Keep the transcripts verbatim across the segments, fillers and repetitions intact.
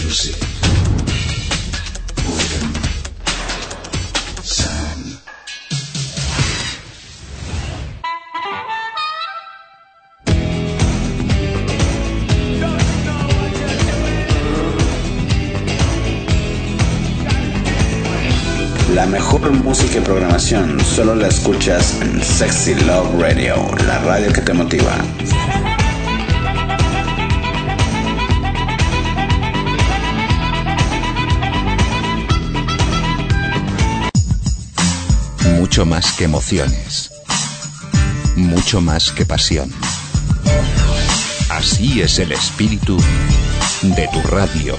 music. Rhythm. Sound. La mejor música y programación solo la escuchas en Sexy Love Radio, la radio que te motiva. Mucho más que emociones, mucho más que pasión. Así es el espíritu de tu radio.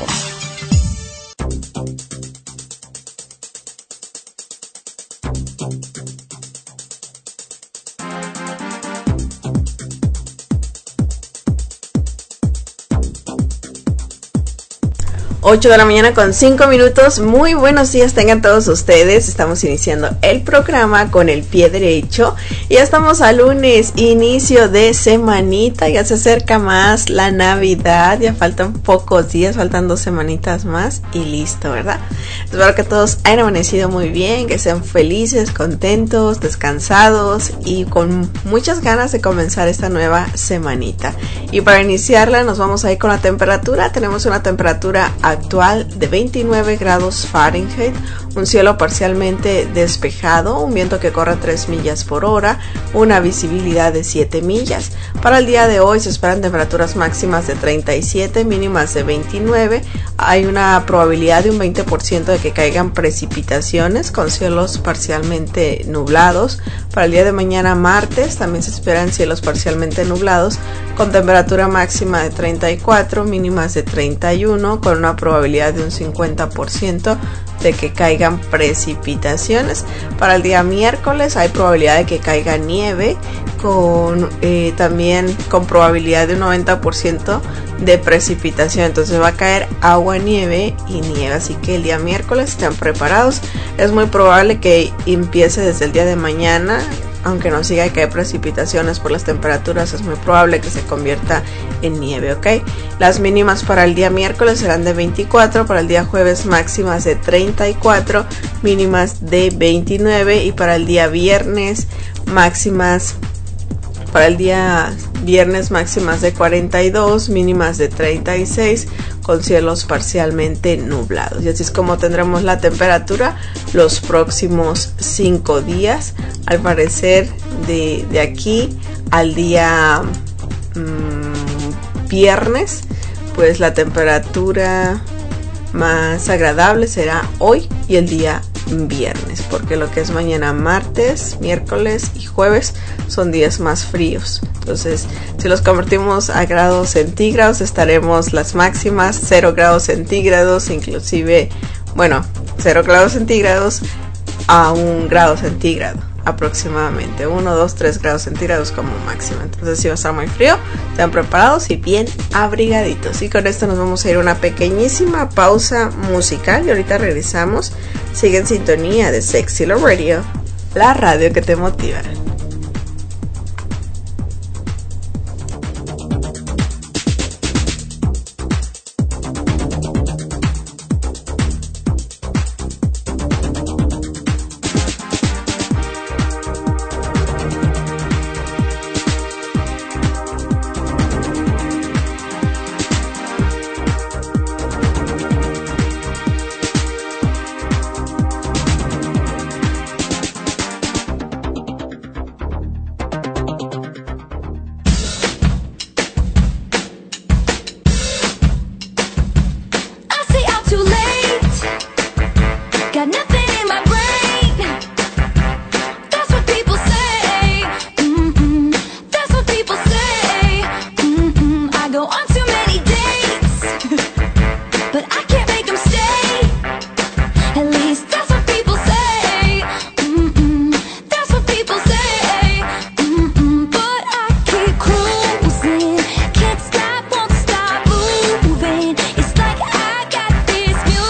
ocho de la mañana con cinco minutos. Muy buenos días tengan todos ustedes. Estamos iniciando el programa con el pie derecho. Y ya estamos a lunes, inicio de semanita. Ya se acerca más la Navidad. Ya faltan pocos días, faltan dos semanitas más y listo, ¿verdad? Espero que todos hayan amanecido muy bien, que sean felices, contentos, descansados y con muchas ganas de comenzar esta nueva semanita. Y para iniciarla nos vamos a ir con la temperatura. Tenemos una temperatura actual de veintinueve grados Fahrenheit, un cielo parcialmente despejado, un viento que corre a tres millas por hora, una visibilidad de siete millas. Para el día de hoy se esperan temperaturas máximas de treinta y siete, mínimas de veintinueve. Hay una probabilidad de un veinte por ciento de que caigan precipitaciones con cielos parcialmente nublados. Para el día de mañana martes también se esperan cielos parcialmente nublados con temperatura máxima de treinta y cuatro, mínimas de treinta y uno, con una probabilidad de un cincuenta por ciento de que caigan precipitaciones. Para el día miércoles hay probabilidad de que caiga nieve con eh, también con probabilidad de un noventa por ciento de precipitación. Entonces va a caer agua, nieve y nieve, así que el día miércoles estén preparados. Es muy probable que empiece desde el día de mañana. Aunque no siga que hay precipitaciones por las temperaturas, es muy probable que se convierta en nieve, ¿ok? Las mínimas para el día miércoles serán de veinticuatro, para el día jueves máximas de treinta y cuatro, mínimas de veintinueve, y para el día viernes máximas, para el día viernes máximas de cuarenta y dos, mínimas de treinta y seis, con cielos parcialmente nublados. Y así es como tendremos la temperatura los próximos cinco días. Al parecer de, de aquí al día mmm, viernes, pues la temperatura más agradable será hoy y el día viernes, porque lo que es mañana martes, miércoles y jueves son días más fríos. Entonces, si los convertimos a grados centígrados, estaremos las máximas cero grados centígrados, inclusive, bueno, cero grados centígrados a un grado centígrado aproximadamente, uno, dos, tres grados centígrados como máximo. Entonces si va a estar muy frío, estén preparados y bien abrigaditos. Y con esto nos vamos a ir a una pequeñísima pausa musical y ahorita regresamos. Sigue en sintonía de Sexy Love Radio, la radio que te motiva. Can't stop, won't stop moving. It's like I got this music.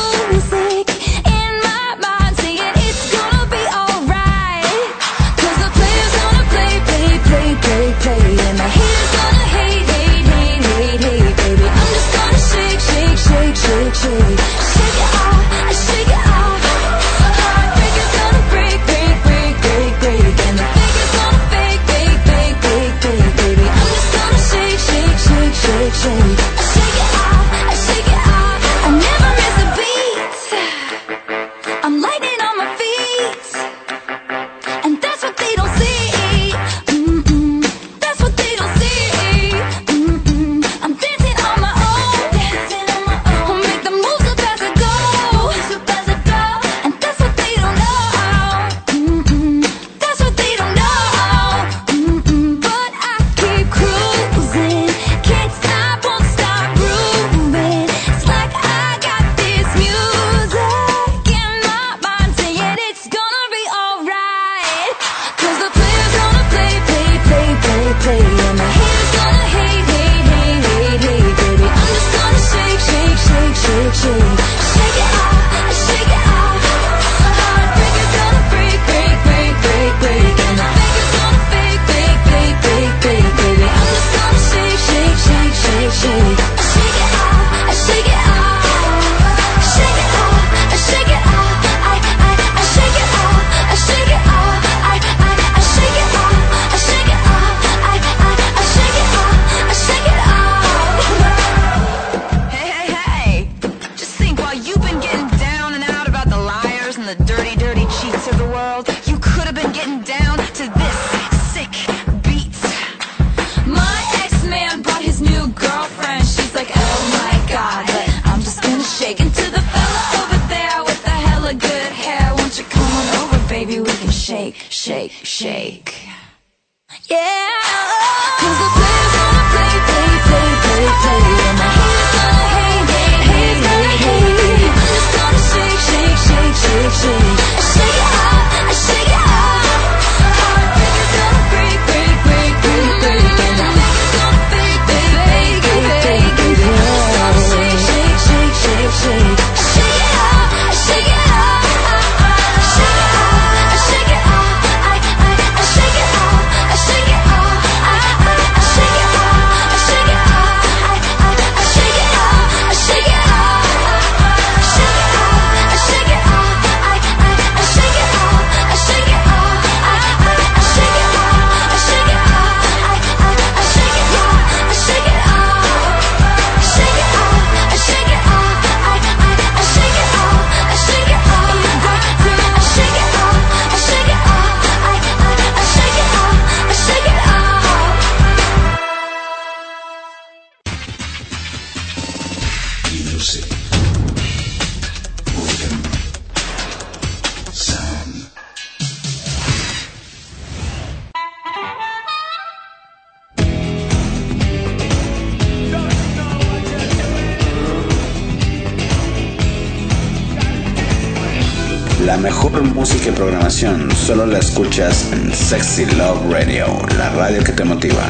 La mejor música y programación solo la escuchas en Sexy Love Radio, la radio que te motiva.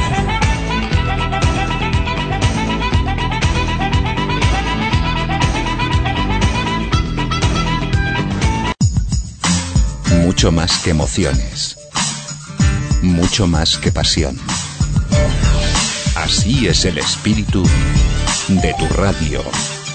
Mucho más que emociones. Mucho más que pasión. Así es el espíritu de tu radio.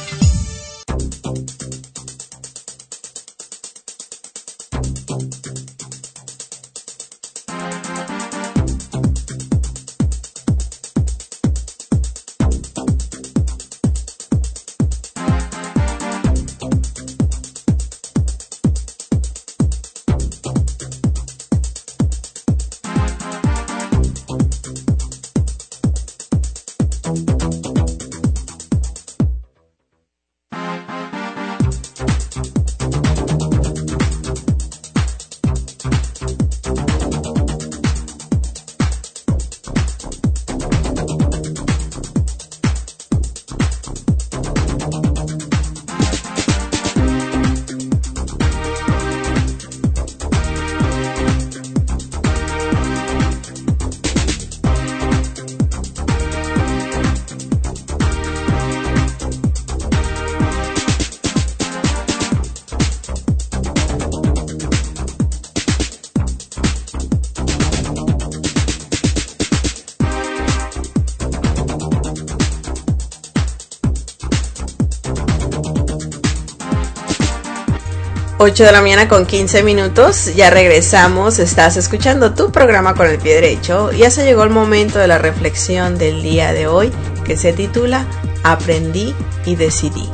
ocho de la mañana con quince minutos, ya regresamos, estás escuchando tu programa Con el Pie Derecho. Ya se llegó el momento de la reflexión del día de hoy, que se titula Aprendí y decidí.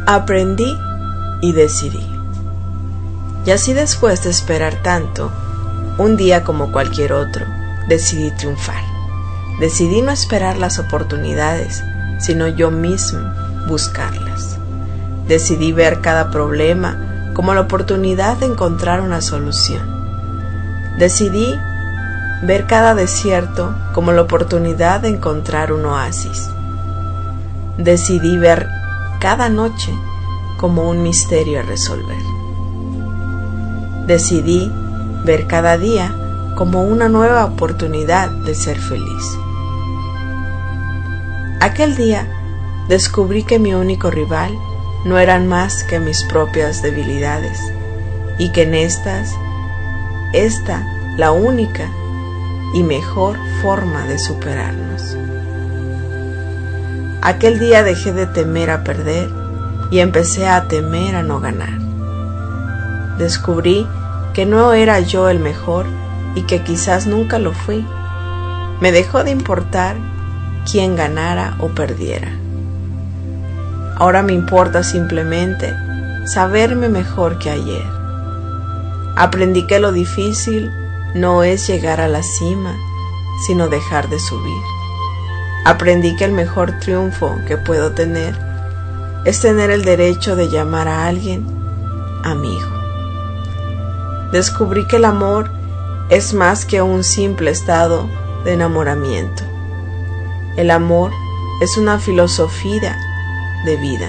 Aprendí y decidí. Y así, después de esperar tanto, un día como cualquier otro, decidí triunfar. Decidí no esperar las oportunidades, sino yo mismo buscarlas. Decidí ver cada problema como la oportunidad de encontrar una solución. Decidí ver cada desierto como la oportunidad de encontrar un oasis. Decidí ver cada noche como un misterio a resolver. Decidí ver cada día como una nueva oportunidad de ser feliz. Aquel día descubrí que mi único rival no eran más que mis propias debilidades, y que en estas, esta la única y mejor forma de superarnos. Aquel día dejé de temer a perder y empecé a temer a no ganar. Descubrí que no era yo el mejor y que quizás nunca lo fui. Me dejó de importar quién ganara o perdiera. Ahora me importa simplemente saberme mejor que ayer. Aprendí que lo difícil no es llegar a la cima, sino dejar de subir. Aprendí que el mejor triunfo que puedo tener es tener el derecho de llamar a alguien amigo. Descubrí que el amor es más que un simple estado de enamoramiento. El amor es una filosofía de vida.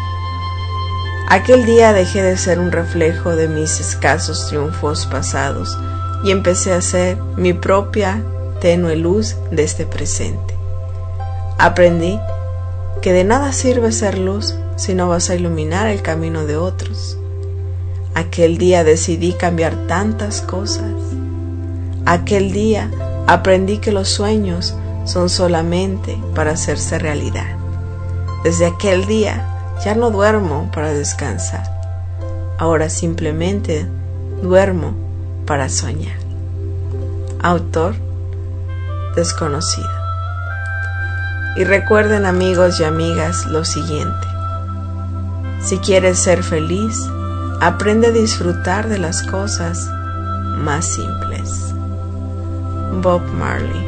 Aquel día dejé de ser un reflejo de mis escasos triunfos pasados y empecé a ser mi propia tenue luz de este presente. Aprendí que de nada sirve ser luz si no vas a iluminar el camino de otros. Aquel día decidí cambiar tantas cosas. Aquel día aprendí que los sueños son solamente para hacerse realidad. Desde aquel día ya no duermo para descansar. Ahora simplemente duermo para soñar. Autor desconocido. Y recuerden, amigos y amigas, lo siguiente: si quieres ser feliz, aprende a disfrutar de las cosas más simples. Bob Marley.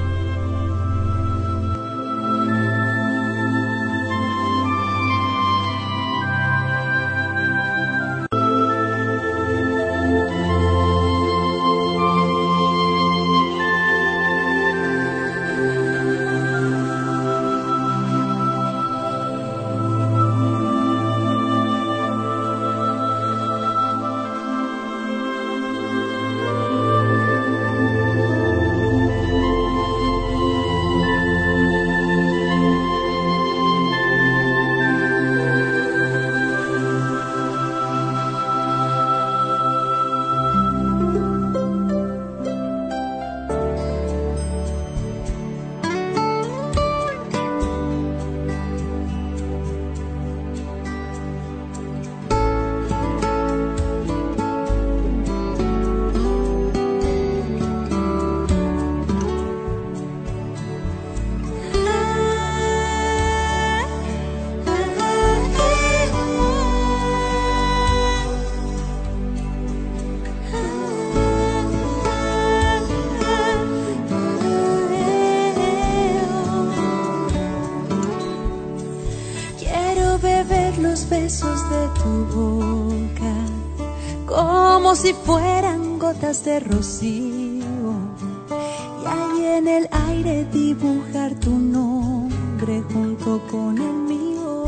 besos de tu boca, como si fueran gotas de rocío, y ahí en el aire dibujar tu nombre junto con el mío.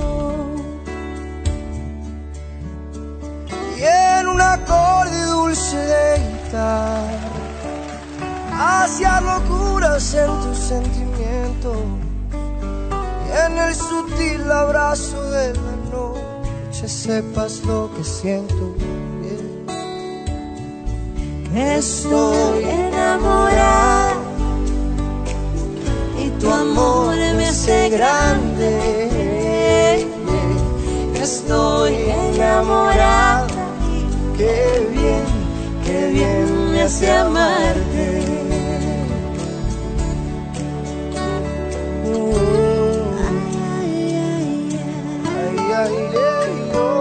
Y en un acorde dulce de guitarra, hacia locuras en tu sentimiento, y en el sutil abrazo de la noche sepas lo que siento, yeah. Que estoy enamorada y tu amor me hace grande, yeah. Estoy enamorada y qué bien, qué bien me hace amarte. Ay, ay, ay, ay, ay, ay, ay.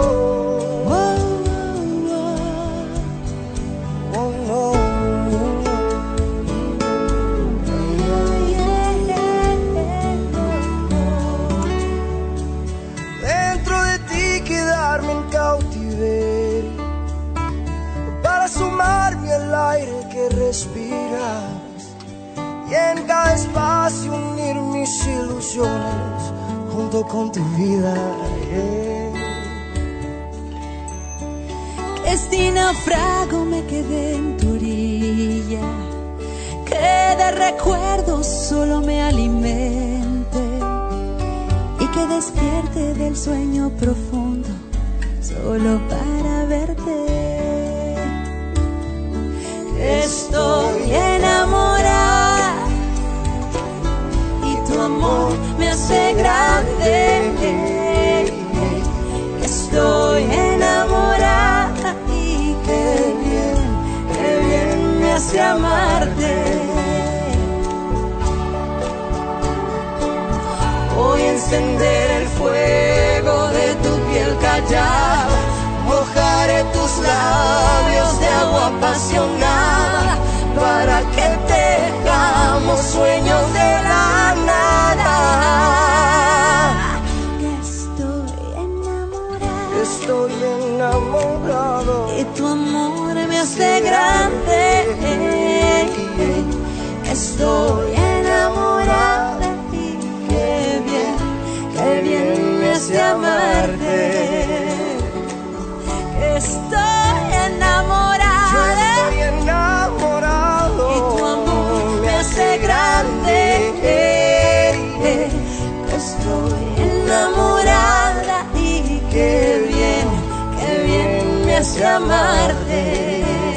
respirar y en cada espacio unir mis ilusiones junto con tu vida. Yeah. Que si naufrago me quedé en tu orilla, que de recuerdos solo me alimente y que despierte del sueño profundo solo para verte. Estoy enamorada y tu amor me hace grande. Estoy enamorada y qué bien, qué bien me hace amarte. Voy a encender el fuego de tu piel callada, mojaré tus labios de agua apasionada para que tejamos sueños de la nada. Estoy enamorado, estoy enamorado y tu amor me hace grande. Estoy enamorada y qué bien, qué bien me hace amarte. Estoy enamorada, yo estoy enamorado y tu amor me hace grande. Estoy enamorada y qué bien, qué bien me hace amarte.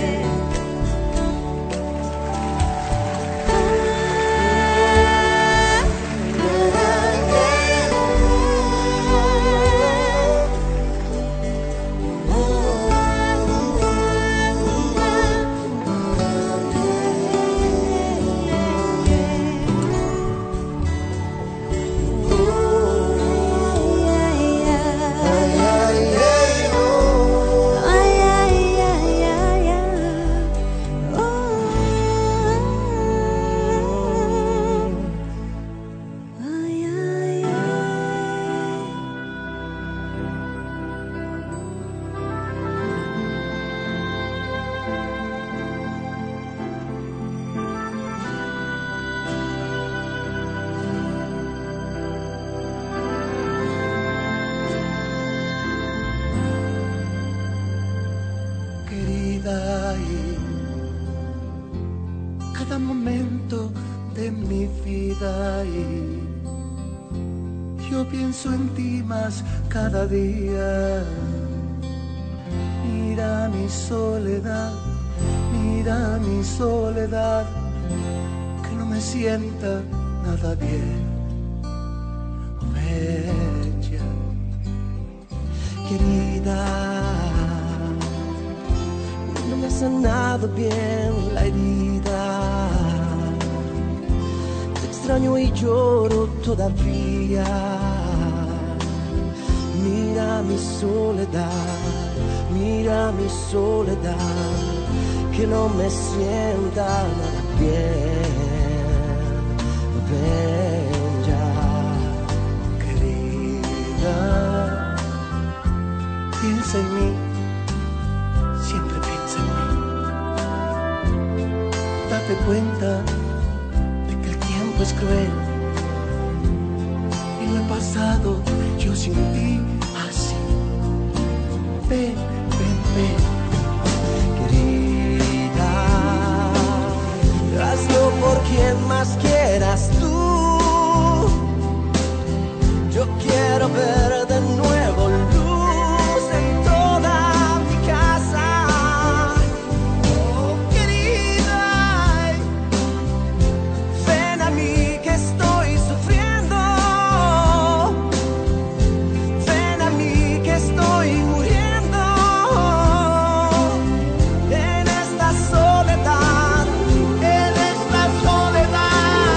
Cada momento de mi vida y yo pienso en ti más cada día. Mira mi soledad, mira mi soledad, que no me sienta nada bien. Oh, bella, querida, no me ha sanado bien la herida. Te extraño y lloro todavía. Mira mi soledad, mira mi soledad, que no me sienta nada bien. Ven ya, querida, piensa en mí. Siempre piensa en mí. Date cuenta de que el tiempo es cruel y lo he pasado yo sin ti así. Ven, ven, ven, querida, hazlo por quien más quieras tú. Yo quiero ver de nuevo luz en toda mi casa. Oh, querida, ven a mí que estoy sufriendo. Ven a mí que estoy muriendo en esta soledad, en esta soledad.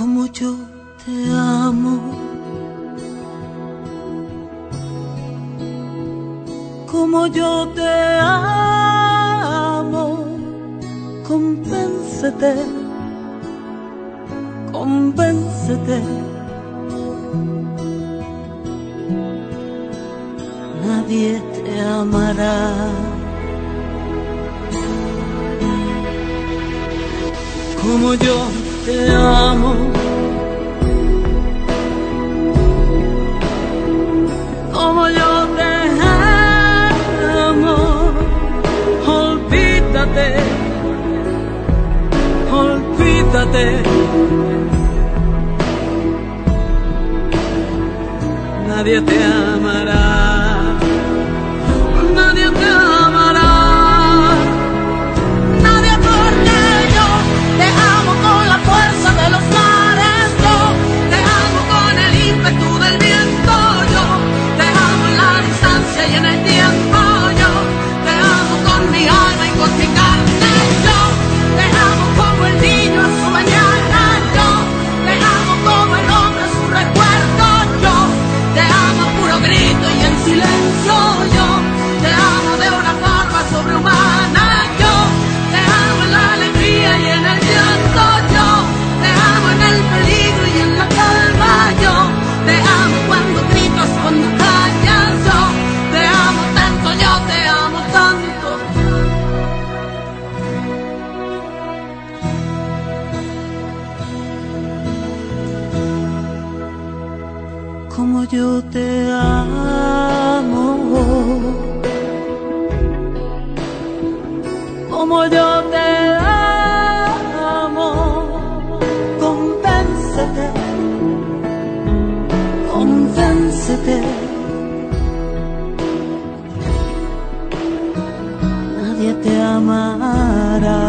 como yo te amo, como yo te amo, convéncete, convéncete, nadie te amará. Como yo te amo, como yo te amo, olvídate, olvídate, nadie te amará, nadie te amará. De los mares, yo te amo con el ímpetu del viento, yo te amo en la distancia y en el tiempo, yo te amo con mi alma y con mi carne, yo te amo como el niño en su mañana, yo te amo como el hombre en su recuerdo, yo te amo a puro grito y en silencio, yo te amo de una forma sobrehumana, yo te amo en la alegría y en el llanto, yo en el peligro y en la calma, yo te amo cuando gritas, cuando callas, yo te amo tanto, yo te amo tanto. Como yo te amo, como yo te amo, convéncete, convéncete, nadie te amará.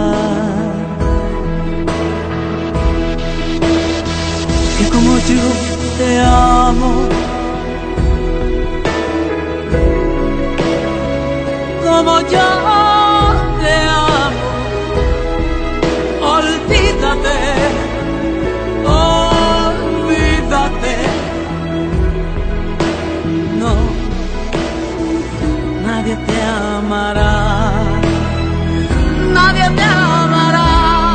Que como yo te amo, como yo te amo, olvídate, olvídate, no, nadie te amará, nadie te amará,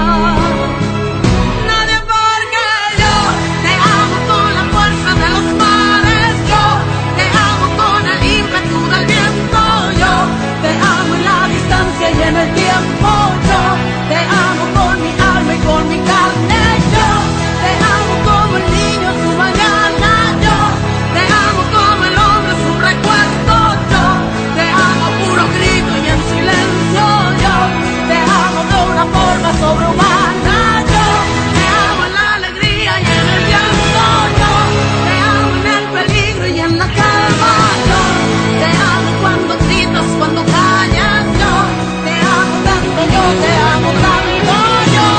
nadie, porque yo te amo con la fuerza de los mares, yo te amo con el ímpetu del viento, yo te amo en la distancia y en el tiempo, yo te amo con mi alma y con mi carne, yo te amo como el niño en su mañana, yo te amo como el hombre en su recuerdo, yo te amo a puro grito y en silencio, yo te amo de una forma sobrehumana, yo te amo en la alegría y en el llanto, yo te amo en el peligro y en la calma, yo te amo cuando gritas, cuando callas, yo te amo tanto, yo te amo tanto, yo.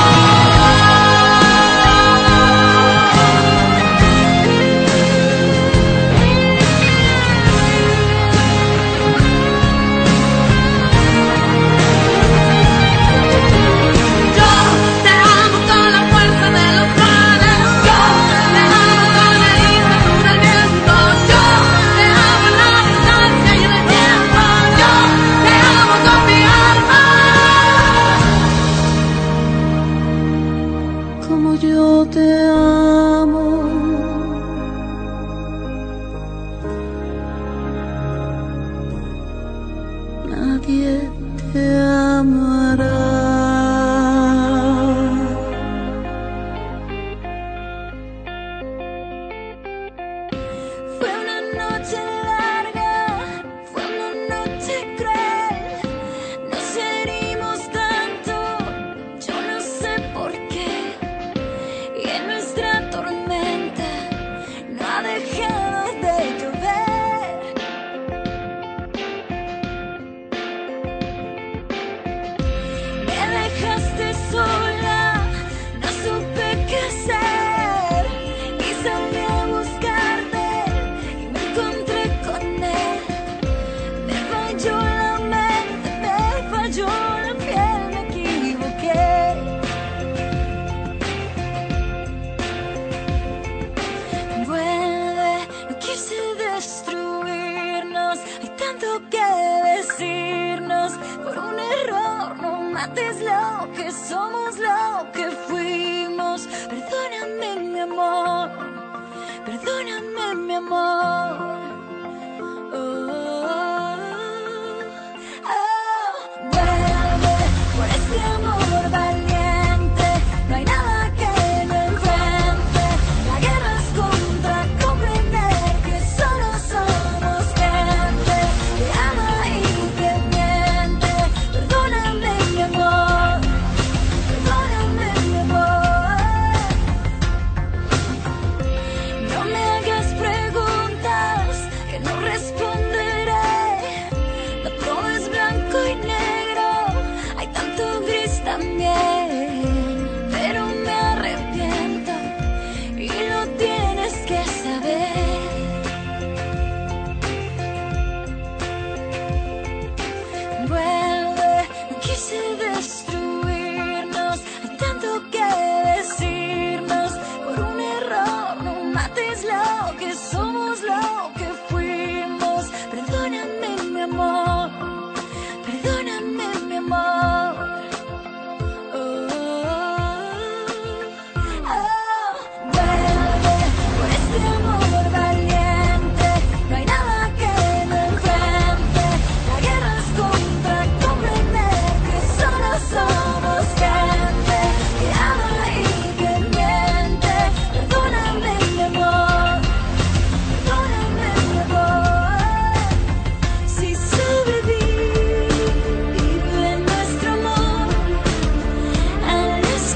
Yo te amo con la fuerza de los mares, yo te amo con el ímpetu del viento, yo te amo en la distancia y en el tiempo, yo te amo con mi alma, como yo te amo, nadie te amará. Fue una noche larga, fue una noche cruel, nos herimos tanto, yo no sé por qué, y en nuestra tormenta amor. Oh, oh, vuelve por este amor valiente. No hay nada que no enfrente. La guerra es contra comprender que solo somos gente que ama y que miente. Perdóname mi amor, perdóname mi amor. No me hagas preguntas que no responderé. No todo es blanco y negro, hay tanto gris también. Pero me arrepiento y lo tienes que saber. Vuelve, no quise destruirnos, hay tanto que decirnos. Por un error no mates lo que somos, lo que fuimos. Perdóname mi amor, perdóname mi amor. Oh, oh, vuelve por este amor valiente. No hay nada que no enfrente. La guerra es contra comprender que solo somos gente que ama y que miente. Perdóname mi amor, perdóname mi amor. Si sobrevive nuestro amor a las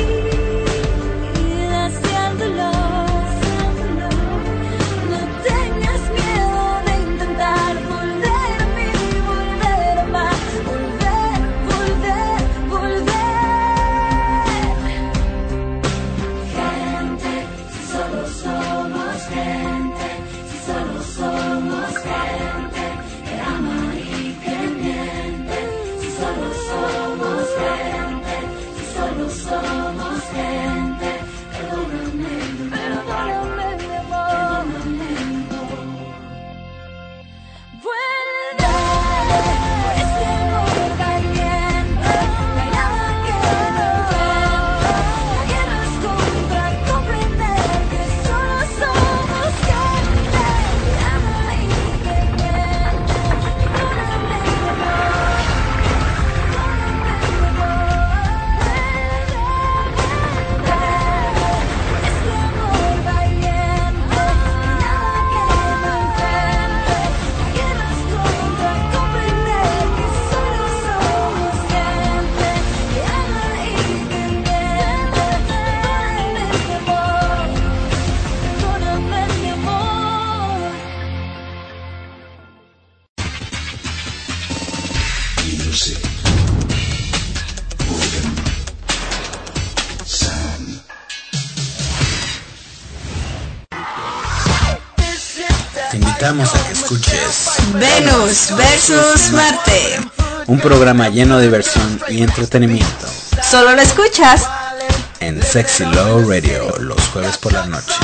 caídas y al dolor, no tengas miedo de intentar volver a mí, volver a amar, volver, volver, volver. Gente, si solo somos gente, si solo somos gente que ama y que miente. Si solo somos gente, si solo somos gente. Perdóname, perdóname mi amor, vuelve por este amor valiente. No hay nada que no enfrente. La guerra es contra comprender que solo somos gente que ama y que miente. Perdóname mi amor, perdóname mi amor. Vuelve por este amor valiente. No hay nada que no enfrente. La guerra es contra comprender que solo somos gente que ama y que miente. Perdóname mi amor, perdóname mi amor. Music. Urban. Sound. Te invitamos a que escuches Venus versus Marte. un programa lleno de diversión y entretenimiento Solo lo escuchas en Sexy Love Radio los jueves por la noche.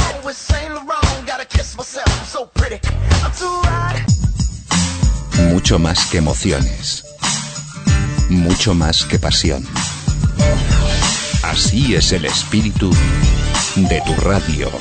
Mucho más que emociones. Mucho más que pasión. Así es el espíritu de tu radio.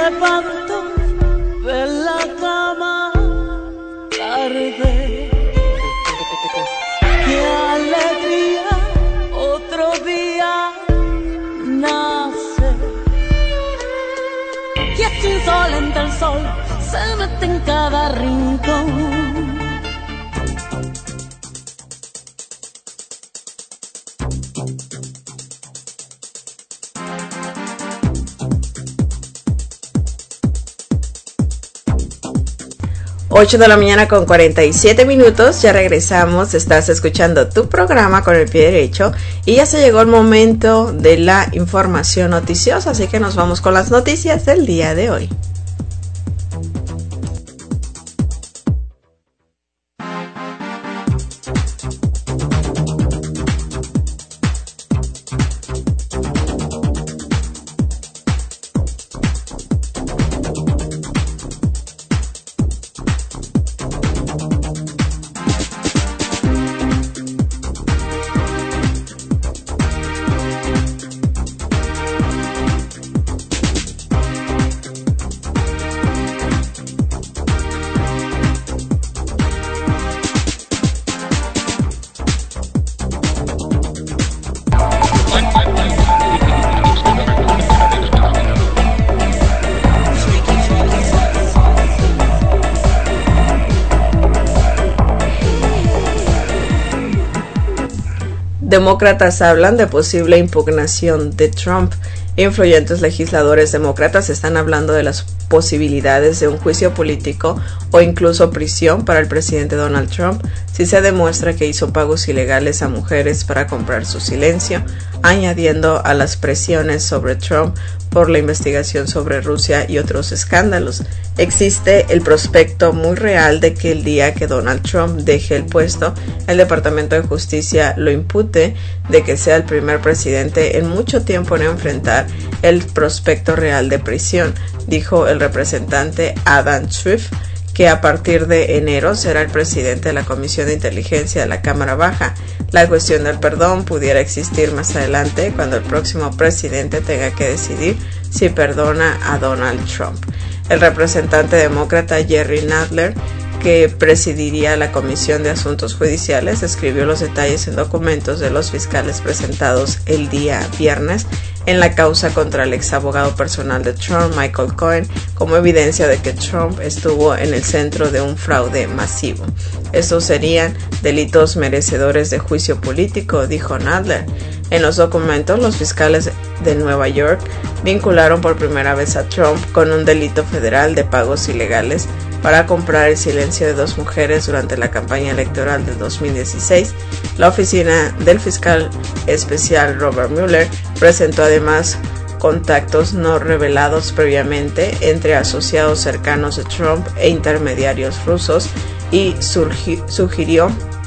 levanto de la cama tarde. ¡Qué alegría! Otro día nace. Y es insolente el sol, se mete en cada rincón. ocho de la mañana con cuarenta y siete minutos, ya regresamos, estás escuchando tu programa con el pie derecho y ya se llegó el momento de la información noticiosa, así que nos vamos con las noticias del día de hoy. Demócratas hablan de posible impugnación de Trump. Influyentes legisladores demócratas están hablando de las posibilidades de un juicio político o incluso prisión para el presidente Donald Trump si se demuestra que hizo pagos ilegales a mujeres para comprar su silencio, añadiendo a las presiones sobre Trump por la investigación sobre Rusia y otros escándalos. Existe el prospecto muy real de que el día que Donald Trump deje el puesto, el Departamento de Justicia lo impute de que sea el primer presidente en mucho tiempo en enfrentar el prospecto real de prisión, dijo el representante Adam Schiff, que a partir de enero será el presidente de la Comisión de Inteligencia de la Cámara Baja. La cuestión del perdón pudiera existir más adelante cuando el próximo presidente tenga que decidir si perdona a Donald Trump. El representante demócrata Jerry Nadler, que presidiría la Comisión de Asuntos Judiciales, escribió los detalles en documentos de los fiscales presentados el día viernes en la causa contra el ex abogado personal de Trump, Michael Cohen, como evidencia de que Trump estuvo en el centro de un fraude masivo. Estos serían delitos merecedores de juicio político, dijo Nadler. En los documentos, los fiscales de Nueva York vincularon por primera vez a Trump con un delito federal de pagos ilegales para comprar el silencio de dos mujeres durante la campaña electoral del dos mil dieciséis. La oficina del fiscal especial Robert Mueller presentó además contactos no revelados previamente entre asociados cercanos de Trump e intermediarios rusos y surgi- sugirió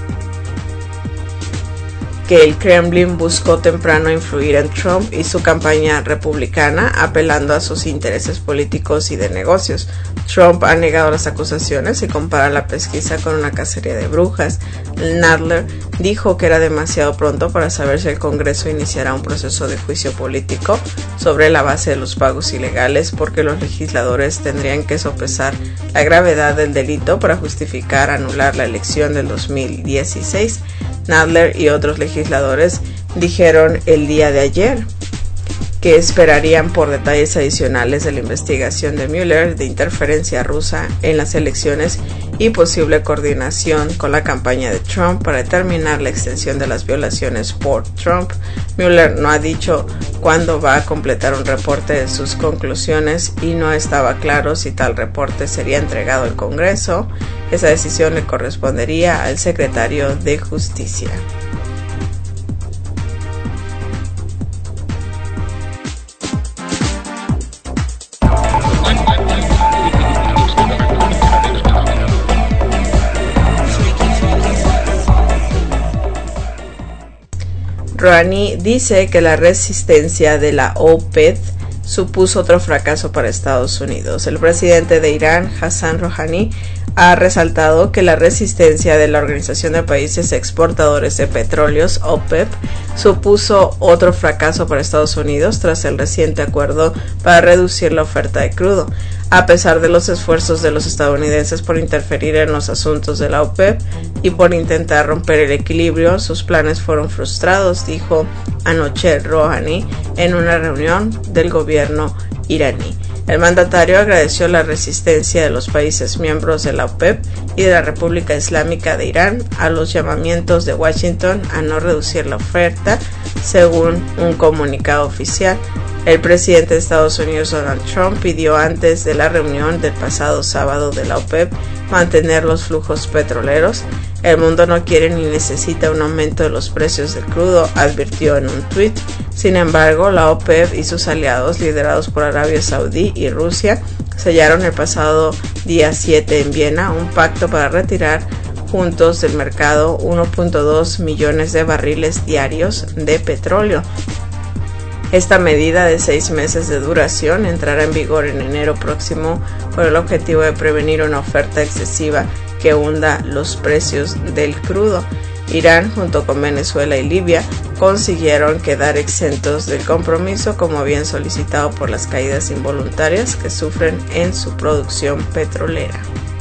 que el Kremlin buscó temprano influir en Trump y su campaña republicana, apelando a sus intereses políticos y de negocios. Trump ha negado las acusaciones y compara la pesquisa con una cacería de brujas. Nadler dijo que era demasiado pronto para saber si el Congreso iniciará un proceso de juicio político sobre la base de los pagos ilegales, porque los legisladores tendrían que sopesar la gravedad del delito para justificar anular la elección del dos mil dieciséis. Nadler y otros legisladores dijeron el día de ayer que esperarían por detalles adicionales de la investigación de Mueller de interferencia rusa en las elecciones y posible coordinación con la campaña de Trump para determinar la extensión de las violaciones por Trump. Mueller no ha dicho cuándo va a completar un reporte de sus conclusiones y no estaba claro si tal reporte sería entregado al Congreso. Esa decisión le correspondería al secretario de Justicia. Rouhani dice que la resistencia de la O P E D supuso otro fracaso para Estados Unidos. El presidente de Irán, Hassan Rouhani, ha resaltado que la resistencia de la Organización de Países Exportadores de Petróleos, OPEP, supuso otro fracaso para Estados Unidos tras el reciente acuerdo para reducir la oferta de crudo. A pesar de los esfuerzos de los estadounidenses por interferir en los asuntos de la OPEP y por intentar romper el equilibrio, sus planes fueron frustrados, dijo anoche Rouhani en una reunión del gobierno iraní. El mandatario agradeció la resistencia de los países miembros de la OPEP y de la República Islámica de Irán a los llamamientos de Washington a no reducir la oferta, según un comunicado oficial. El presidente de Estados Unidos, Donald Trump, pidió antes de la reunión del pasado sábado de la OPEP mantener los flujos petroleros. El mundo no quiere ni necesita un aumento de los precios del crudo, advirtió en un tuit. Sin embargo, la OPEP y sus aliados, liderados por Arabia Saudí y Rusia, sellaron el pasado día siete en Viena un pacto para retirar juntos del mercado uno punto dos millones de barriles diarios de petróleo. Esta medida de seis meses de duración entrará en vigor en enero próximo con el objetivo de prevenir una oferta excesiva que hunda los precios del crudo. Irán, junto con Venezuela y Libia, consiguieron quedar exentos del compromiso, como habían solicitado por las caídas involuntarias que sufren en su producción petrolera.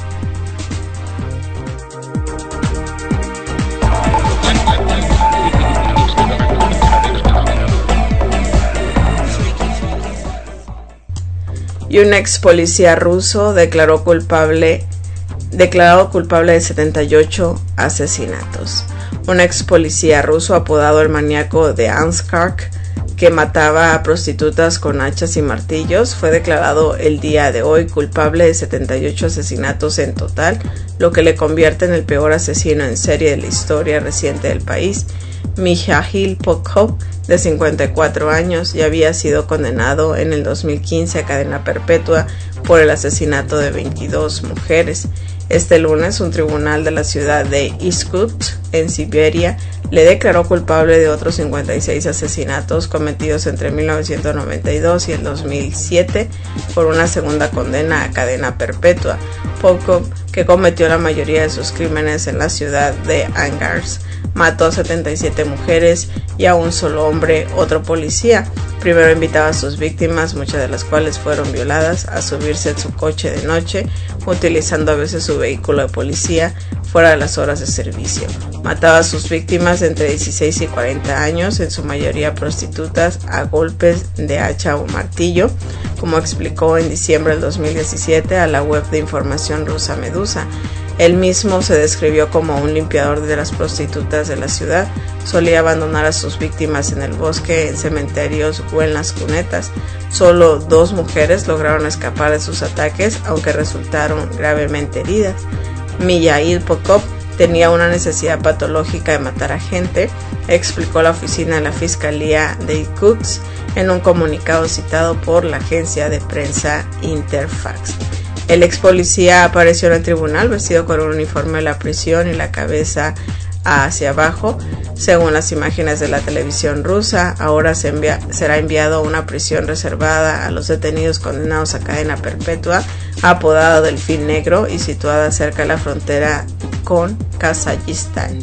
Y un ex policía ruso declaró culpable, declarado culpable de setenta y ocho asesinatos. Un ex policía ruso apodado el maníaco de Anskark, que mataba a prostitutas con hachas y martillos, fue declarado el día de hoy culpable de setenta y ocho asesinatos en total, lo que le convierte en el peor asesino en serie de la historia reciente del país. Mikhail Pokov, de cincuenta y cuatro años, ya había sido condenado en el dos mil quince a cadena perpetua por el asesinato de veintidós mujeres. Este lunes, un tribunal de la ciudad de Irkutsk, en Siberia, le declaró culpable de otros cincuenta y seis asesinatos cometidos entre mil novecientos noventa y dos y el dos mil siete por una segunda condena a cadena perpetua. Pokov, que cometió la mayoría de sus crímenes en la ciudad de Angars, mató a setenta y siete mujeres y a un solo hombre, otro policía. Primero invitaba a sus víctimas, muchas de las cuales fueron violadas, a subirse en su coche de noche, utilizando a veces su vehículo de policía fuera de las horas de servicio. Mataba a sus víctimas entre dieciséis y cuarenta años, en su mayoría prostitutas, a golpes de hacha o martillo, como explicó en diciembre del dos mil diecisiete a la web de información rusa Medusa. Él mismo se describió como un limpiador de las prostitutas de la ciudad. Solía abandonar a sus víctimas en el bosque, en cementerios o en las cunetas. Solo dos mujeres lograron escapar de sus ataques, aunque resultaron gravemente heridas. Mikhail Pokov tenía una necesidad patológica de matar a gente, explicó la oficina de la Fiscalía de Irkutsk en un comunicado citado por la agencia de prensa Interfax. El ex policía apareció en el tribunal vestido con un uniforme de la prisión y la cabeza hacia abajo. Según las imágenes de la televisión rusa, ahora se envia, será enviado a una prisión reservada a los detenidos condenados a cadena perpetua, apodada Delfín Negro y situada cerca de la frontera con Kazajistán.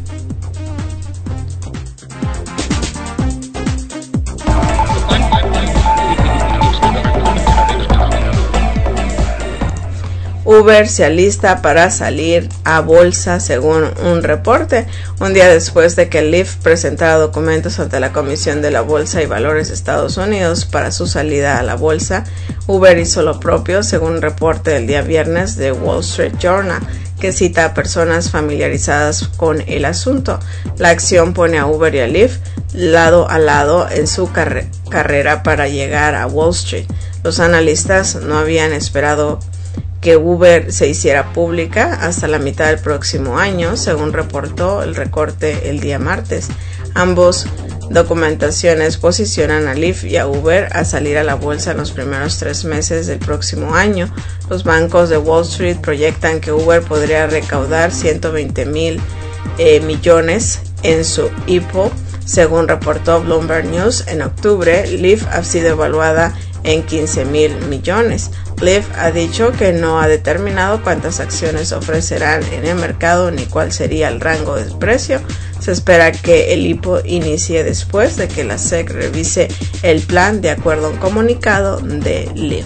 Uber se alista para salir a bolsa, según un reporte, un día después de que Lyft presentara documentos ante la Comisión de la Bolsa y Valores de Estados Unidos para su salida a la bolsa. Uber hizo lo propio, según un reporte del día viernes de Wall Street Journal, que cita a personas familiarizadas con el asunto. La acción pone a Uber y a Lyft lado a lado en su car- carrera para llegar a Wall Street. Los analistas no habían esperado que Uber se hiciera pública hasta la mitad del próximo año, según reportó el recorte el día martes. Ambos documentaciones posicionan a Lyft y a Uber a salir a la bolsa en los primeros tres meses del próximo año. Los bancos de Wall Street proyectan que Uber podría recaudar ciento veinte mil eh, millones en su I P O. Según reportó Bloomberg News, en octubre, Lyft ha sido evaluada en quince mil millones. Liv ha dicho que no ha determinado cuántas acciones ofrecerán en el mercado ni cuál sería el rango de precio. Se espera que el I P O inicie después de que la S E C revise el plan, de acuerdo a un comunicado de Liv.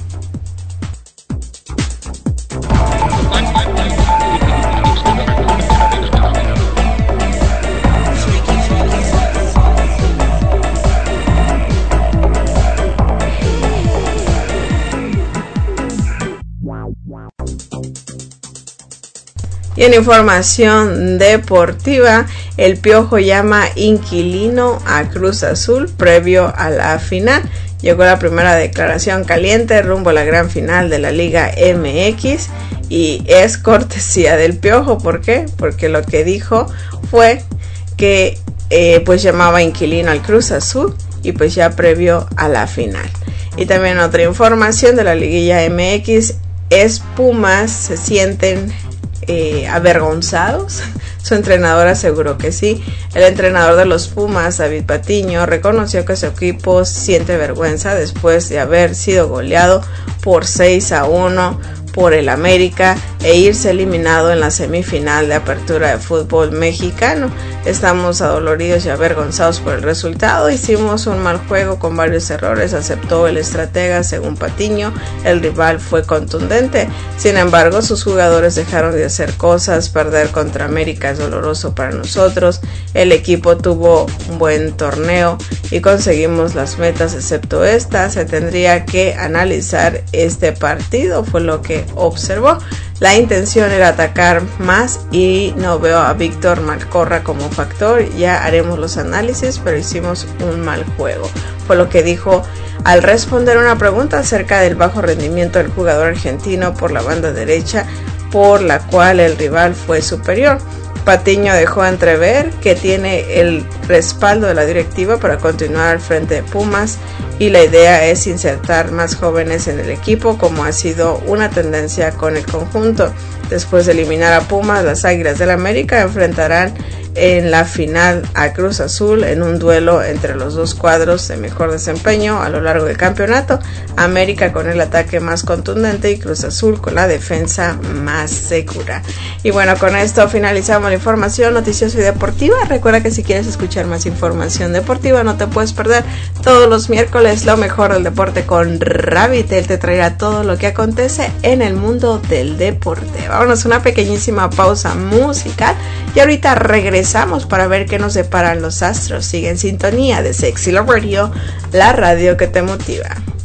Y en información deportiva, el Piojo llama inquilino a Cruz Azul previo a la final. Llegó la primera declaración caliente rumbo a la gran final de la Liga M X y es cortesía del Piojo. ¿Por qué? Porque lo que dijo fue que eh, pues llamaba inquilino al Cruz Azul y pues ya previo a la final. Y también otra información de la Liguilla M X es Pumas se sienten Eh, avergonzados. Su entrenador aseguró que sí. El entrenador de los Pumas, David Patiño, reconoció que su equipo siente vergüenza después de haber sido goleado por seis a uno por el América e irse eliminado en la semifinal de apertura de fútbol mexicano. Estamos adoloridos y avergonzados por el resultado. Hicimos un mal juego con varios errores, aceptó el estratega. Según Patiño, el rival fue contundente. Sin embargo, sus jugadores dejaron de hacer cosas. Perder contra América es doloroso para nosotros. El equipo tuvo un buen torneo y conseguimos las metas, excepto esta. Se tendría que analizar este partido, fue lo que observó. La intención era atacar más y no veo a Víctor Malcorra como factor. Ya haremos los análisis, pero hicimos un mal juego, fue lo que dijo al responder una pregunta acerca del bajo rendimiento del jugador argentino por la banda derecha, por la cual el rival fue superior. Patiño dejó entrever que tiene el respaldo de la directiva para continuar al frente de Pumas y la idea es insertar más jóvenes en el equipo, como ha sido una tendencia con el conjunto. Después de eliminar a Pumas, las Águilas del América enfrentarán en la final a Cruz Azul en un duelo entre los dos cuadros de mejor desempeño a lo largo del campeonato. América con el ataque más contundente y Cruz Azul con la defensa más segura. Y bueno, con esto finalizamos la información noticiosa y deportiva. Recuerda que si quieres escuchar más información deportiva, no te puedes perder todos los miércoles lo mejor del deporte con Rabbit. Él te traerá todo lo que acontece en el mundo del deporte. Vámonos a una pequeñísima pausa musical y ahorita regresamos para ver qué nos deparan los astros. Sigue en sintonía de Sexy Love Radio, la radio que te motiva.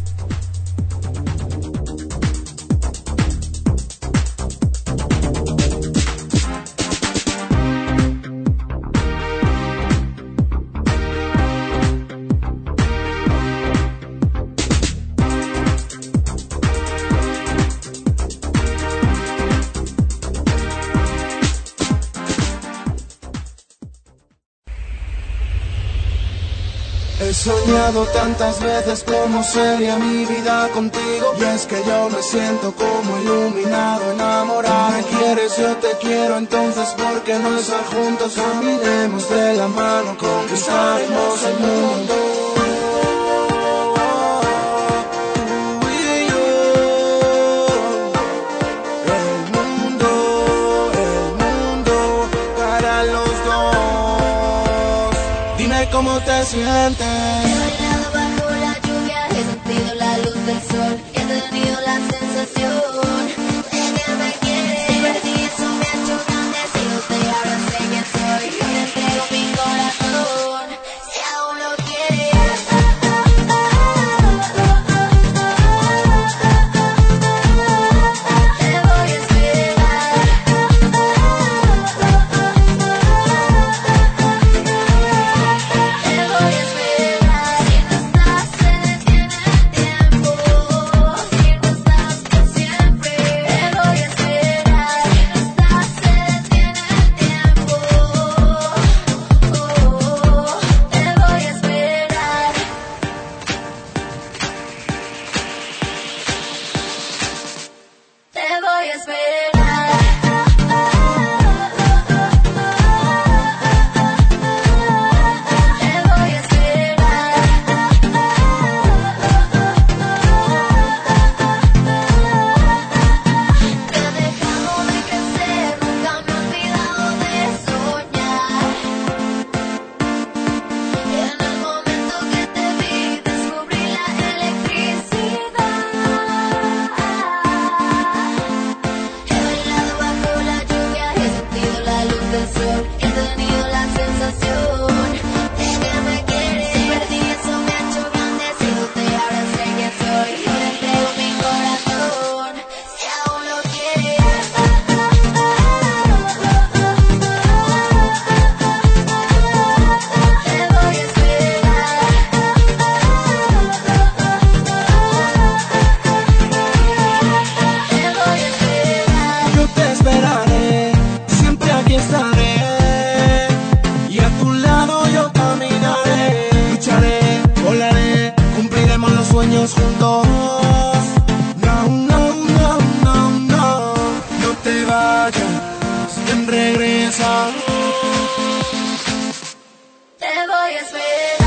He soñado tantas veces cómo sería mi vida contigo, y es que yo me siento como iluminado, enamorado. Me quieres, yo te quiero, entonces ¿por qué no estar juntos? Caminemos de la mano, conquistaremos el mundo. ¿Cómo te sientes? He bailado bajo la lluvia, he sentido la luz del sol, he tenido la sensación de que me quieres. Y por ti eso me ha hecho tan decirte, ahora sé quién soy. Yo te entrego mi corazón, si aún lo quieres. Te voy a esperar. Te voy a esperar. sueños juntos. No, no, no, no, no. No te vayas, ven, regresa. Te voy a esperar.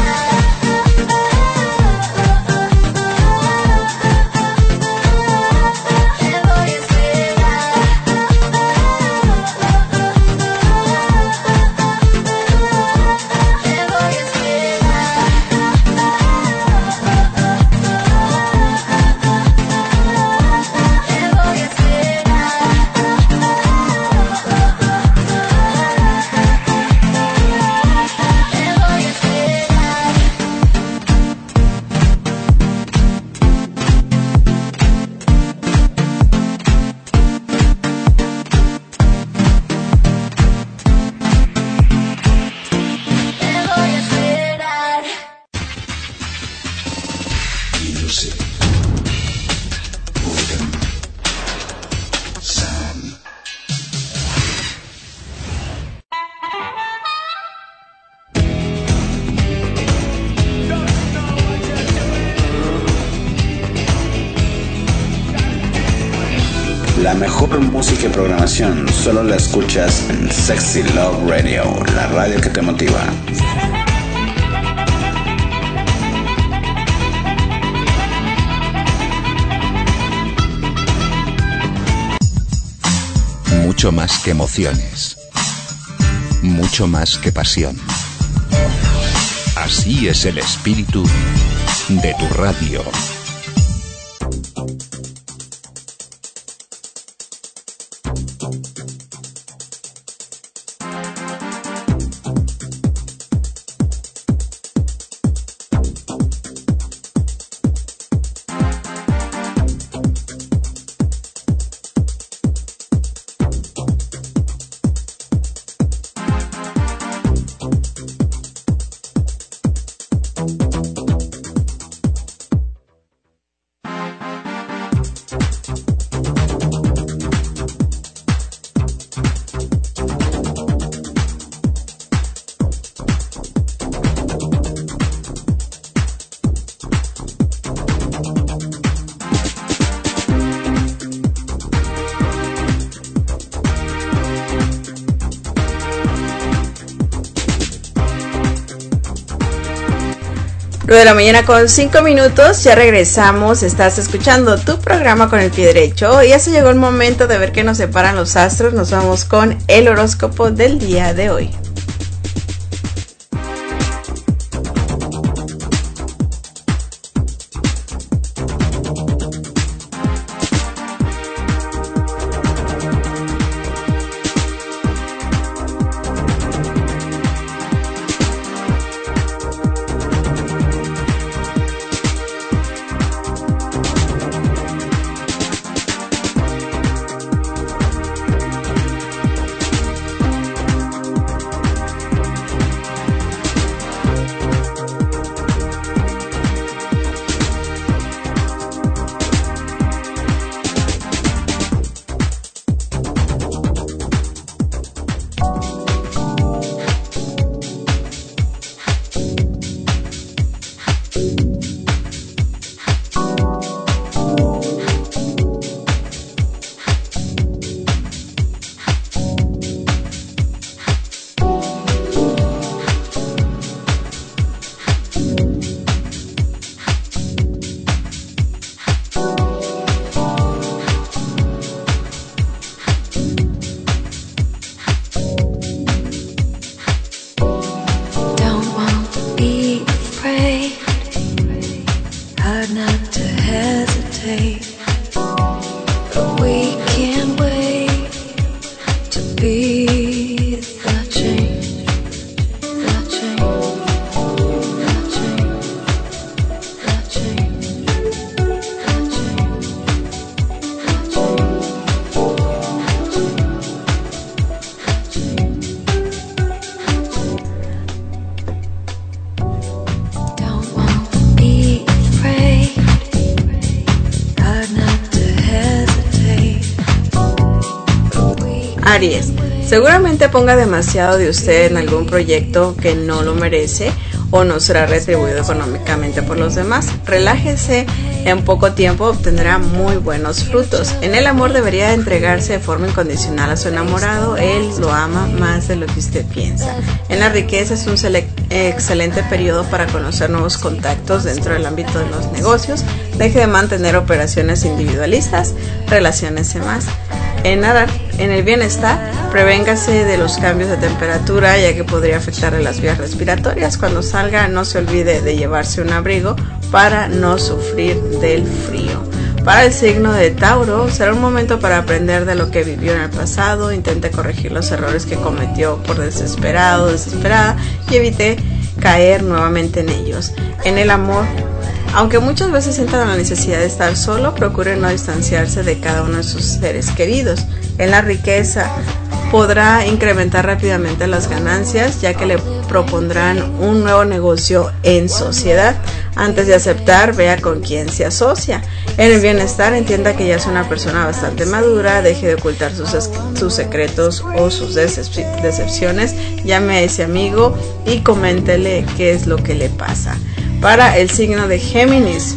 La mejor música y programación solo la escuchas en Sexy Love Radio, la radio que te motiva. Mucho más que emociones, mucho más que pasión. Así es el espíritu de tu radio. nueve de la mañana con cinco minutos, ya regresamos, estás escuchando tu programa con el pie derecho. Ya se llegó el momento de ver qué nos separan los astros, nos vamos con el horóscopo del día de hoy. Aries, seguramente ponga demasiado de usted en algún proyecto que no lo merece, o no será retribuido económicamente por los demás. Relájese, en poco tiempo obtendrá muy buenos frutos. En el amor debería entregarse de forma incondicional a su enamorado, él lo ama más de lo que usted piensa. En la riqueza es un excelente periodo para conocer nuevos contactos dentro del ámbito de los negocios. Deje de mantener operaciones individualistas, relaciónese más. En, en el bienestar, prevéngase de los cambios de temperatura, ya que podría afectarle las vías respiratorias. Cuando salga, no se olvide de llevarse un abrigo para no sufrir del frío. Para el signo de Tauro, será un momento para aprender de lo que vivió en el pasado. Intente corregir los errores que cometió por desesperado, desesperada, y evite caer nuevamente en ellos. En el amor, aunque muchas veces sientan la necesidad de estar solo, procure no distanciarse de cada uno de sus seres queridos. En la riqueza, podrá incrementar rápidamente las ganancias, ya que le propondrán un nuevo negocio en sociedad. Antes de aceptar, vea con quién se asocia. En el bienestar, entienda que ya es una persona bastante madura, deje de ocultar sus, sus secretos o sus decep- decepciones, llame a ese amigo y coméntele qué es lo que le pasa. Para el signo de Géminis,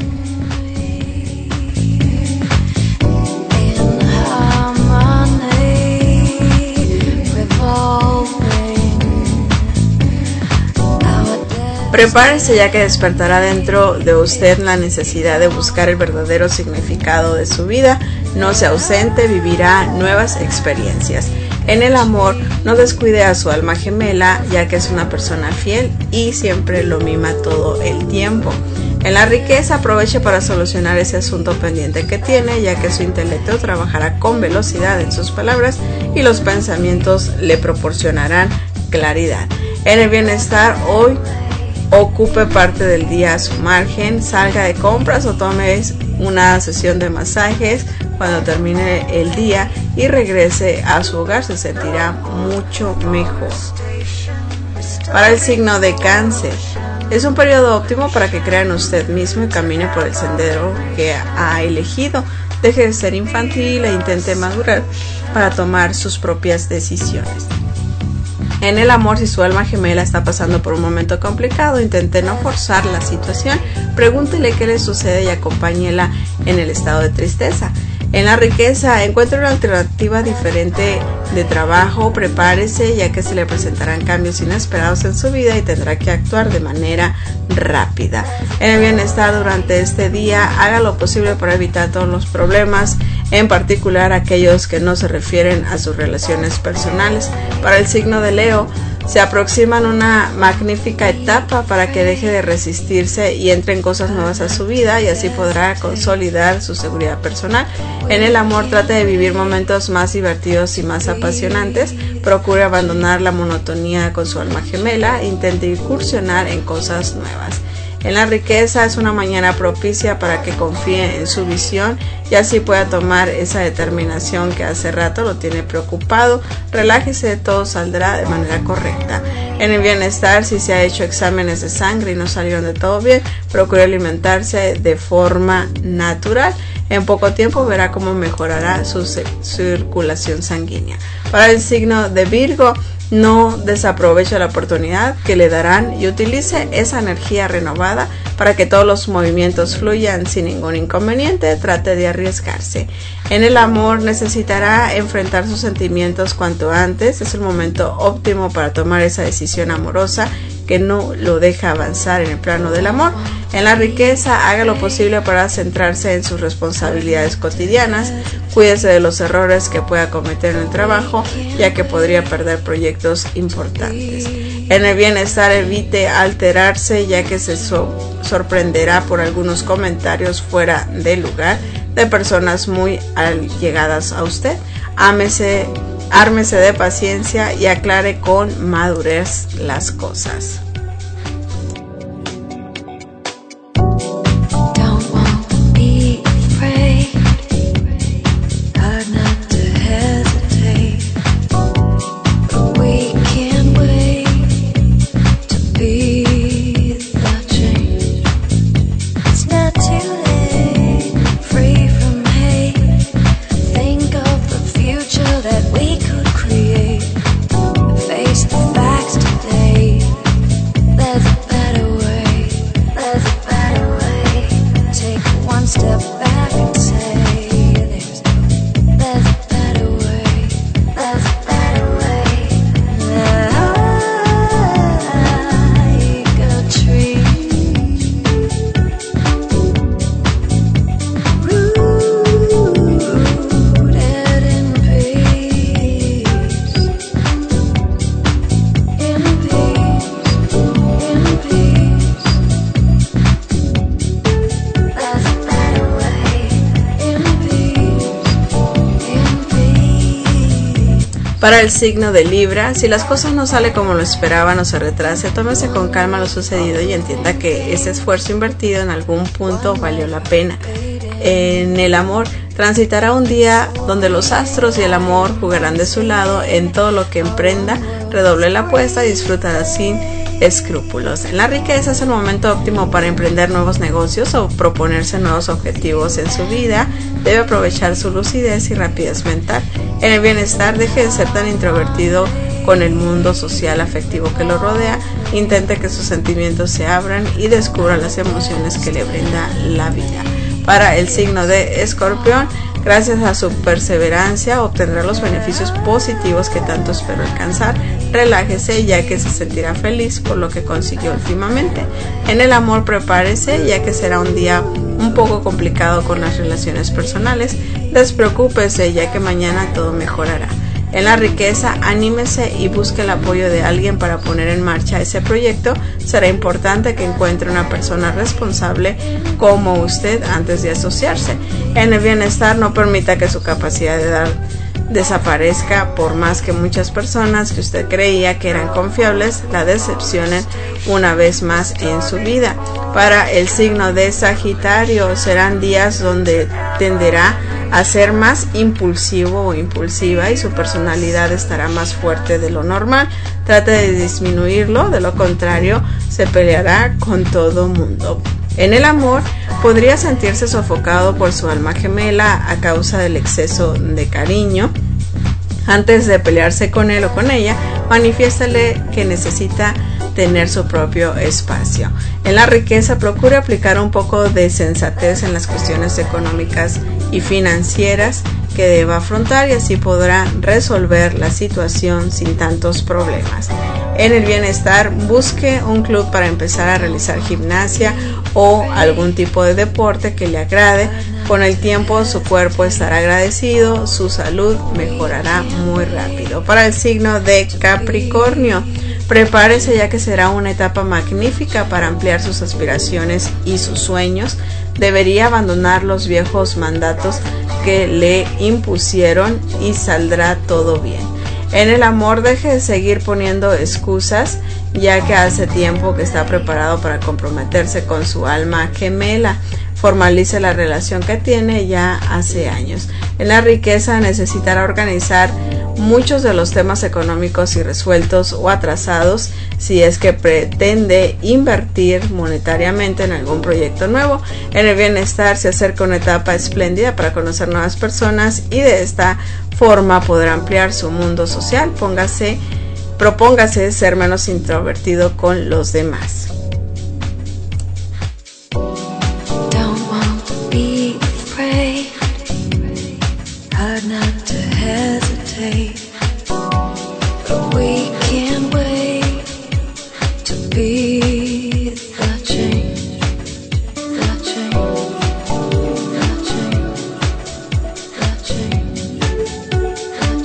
prepárese, ya que despertará dentro de usted la necesidad de buscar el verdadero significado de su vida. No se ausente, vivirá nuevas experiencias. En el amor, no descuide a su alma gemela, ya que es una persona fiel y siempre lo mima todo el tiempo. En la riqueza, aproveche para solucionar ese asunto pendiente que tiene, ya que su intelecto trabajará con velocidad en sus palabras y los pensamientos le proporcionarán claridad. En el bienestar, hoy ocupe parte del día a su margen, salga de compras o tome una sesión de masajes cuando termine el día y regrese a su hogar, se sentirá mucho mejor. Para el signo de Cáncer, es un periodo óptimo para que crea en usted mismo y camine por el sendero que ha elegido. Deje de ser infantil e intente madurar para tomar sus propias decisiones. En el amor, si su alma gemela está pasando por un momento complicado, intente no forzar la situación, pregúntele qué le sucede y acompáñela en el estado de tristeza. En la riqueza, encuentre una alternativa diferente de trabajo, prepárese, ya que se le presentarán cambios inesperados en su vida y tendrá que actuar de manera rápida. En el bienestar, durante este día, haga lo posible para evitar todos los problemas, en particular aquellos que no se refieren a sus relaciones personales. Para el signo de Leo, se aproxima una magnífica etapa para que deje de resistirse y entre en cosas nuevas a su vida, y así podrá consolidar su seguridad personal. En el amor, trate de vivir momentos más divertidos y más apasionantes. Procure abandonar la monotonía con su alma gemela. Intente incursionar en cosas nuevas. En la riqueza, es una mañana propicia para que confíe en su visión y así pueda tomar esa determinación que hace rato lo tiene preocupado. Relájese, todo saldrá de manera correcta. En el bienestar, si se ha hecho exámenes de sangre y no salieron de todo bien, procure alimentarse de forma natural. En poco tiempo verá cómo mejorará su circulación sanguínea. Para el signo de Virgo, no desaproveche la oportunidad que le darán y utilice esa energía renovada para que todos los movimientos fluyan sin ningún inconveniente. Trate de arriesgarse. En el amor, necesitará enfrentar sus sentimientos cuanto antes. Es el momento óptimo para tomar esa decisión amorosa que no lo deja avanzar en el plano del amor. En la riqueza, haga lo posible para centrarse en sus responsabilidades cotidianas. Cuídese de los errores que pueda cometer en el trabajo, ya que podría perder proyectos importantes. En el bienestar, evite alterarse, ya que se so- sorprenderá por algunos comentarios fuera de lugar de personas muy allegadas a usted. Ámese, ármese de paciencia y aclare con madurez las cosas. That we could create, face the facts today. Para el signo de Libra, si las cosas no salen como lo esperaban o se retrase, tómese con calma lo sucedido y entienda que ese esfuerzo invertido en algún punto valió la pena. En el amor, transitará un día donde los astros y el amor jugarán de su lado en todo lo que emprenda, redoble la apuesta y disfrutará sin escrúpulos. En la riqueza es el momento óptimo para emprender nuevos negocios o proponerse nuevos objetivos en su vida. Debe aprovechar su lucidez y rapidez mental. En el bienestar, deje de ser tan introvertido con el mundo social afectivo que lo rodea. Intente que sus sentimientos se abran y descubra las emociones que le brinda la vida. Para el signo de Escorpión, gracias a su perseverancia obtendrá los beneficios positivos que tanto espero alcanzar. Relájese ya que se sentirá feliz por lo que consiguió últimamente. En el amor, prepárese ya que será un día un poco complicado con las relaciones personales. Despreocúpese ya que mañana todo mejorará. En la riqueza, anímese y busque el apoyo de alguien para poner en marcha ese proyecto. Será importante que encuentre una persona responsable como usted antes de asociarse. En el bienestar, no permita que su capacidad de dar desaparezca, por más que muchas personas que usted creía que eran confiables la decepcionen una vez más en su vida. Para el signo de Sagitario, serán días donde tenderá a ser más impulsivo o impulsiva y su personalidad estará más fuerte de lo normal. Trate de disminuirlo, de lo contrario se peleará con todo mundo. En el amor, podría sentirse sofocado por su alma gemela a causa del exceso de cariño. Antes de pelearse con él o con ella, manifiéstale que necesita tener su propio espacio. En la riqueza, procure aplicar un poco de sensatez en las cuestiones económicas y financieras que deba afrontar y así podrá resolver la situación sin tantos problemas. En el bienestar, busque un club para empezar a realizar gimnasia o algún tipo de deporte que le agrade. Con el tiempo su cuerpo estará agradecido, su salud mejorará muy rápido. Para el signo de Capricornio, prepárese ya que será una etapa magnífica para ampliar sus aspiraciones y sus sueños. Debería abandonar los viejos mandatos que le impusieron y saldrá todo bien. En el amor, deje de seguir poniendo excusas ya que hace tiempo que está preparado para comprometerse con su alma gemela. Formalice la relación que tiene ya hace años. En la riqueza, necesitará organizar muchos de los temas económicos irresueltos o atrasados si es que pretende invertir monetariamente en algún proyecto nuevo. En el bienestar, se acerca una etapa espléndida para conocer nuevas personas y de esta forma podrá ampliar su mundo social. Póngase, propóngase ser menos introvertido con los demás. Hard not to hesitate, but we can't wait to be the change, the change, the change, the change, the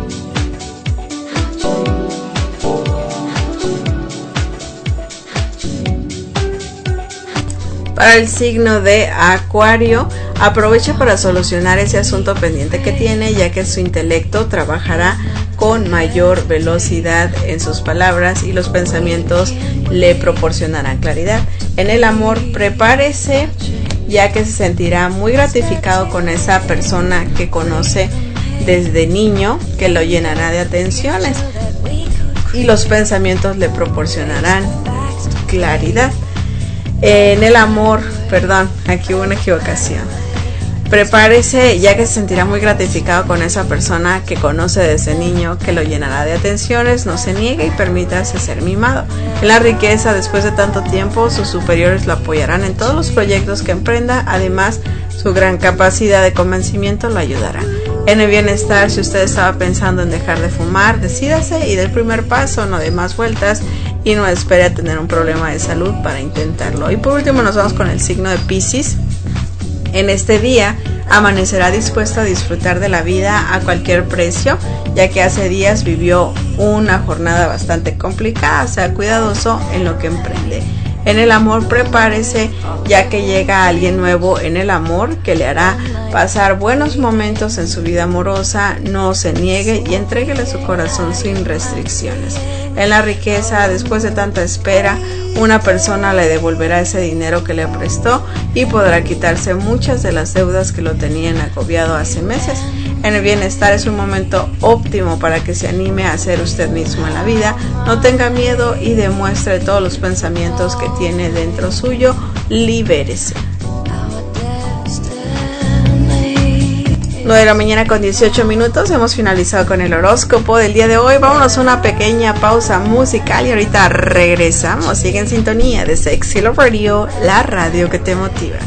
change. Para el signo de Acuario, aproveche para solucionar ese asunto pendiente que tiene, ya que su intelecto trabajará con mayor velocidad en sus palabras y los pensamientos le proporcionarán claridad. En el amor, prepárese, ya que se sentirá muy gratificado con esa persona que conoce desde niño, que lo llenará de atenciones y los pensamientos le proporcionarán claridad. En el amor, perdón, aquí hubo una equivocación. Prepárese ya que se sentirá muy gratificado con esa persona que conoce desde niño, que lo llenará de atenciones. No se niegue y permítase ser mimado. En la riqueza, después de tanto tiempo, sus superiores lo apoyarán en todos los proyectos que emprenda. Además, su gran capacidad de convencimiento lo ayudará. En el bienestar, si usted estaba pensando en dejar de fumar, decídase y dé el primer paso, no dé más vueltas y no espere a tener un problema de salud para intentarlo. Y por último nos vamos con el signo de Piscis. En este día amanecerá dispuesto a disfrutar de la vida a cualquier precio, ya que hace días vivió una jornada bastante complicada. Sea cuidadoso en lo que emprende. En el amor, prepárese, ya que llega alguien nuevo en el amor que le hará pasar buenos momentos en su vida amorosa. No se niegue y entréguele su corazón sin restricciones. En la riqueza, después de tanta espera, una persona le devolverá ese dinero que le prestó y podrá quitarse muchas de las deudas que lo tenían agobiado hace meses. En el bienestar, es un momento óptimo para que se anime a ser usted mismo en la vida. No tenga miedo y demuestre todos los pensamientos que tiene dentro suyo. Libérese. nueve de la mañana con dieciocho minutos, hemos finalizado con el horóscopo del día de hoy. Vámonos a una pequeña pausa musical y ahorita regresamos. Sigue en sintonía de Sexy Love Radio, la radio que te motiva.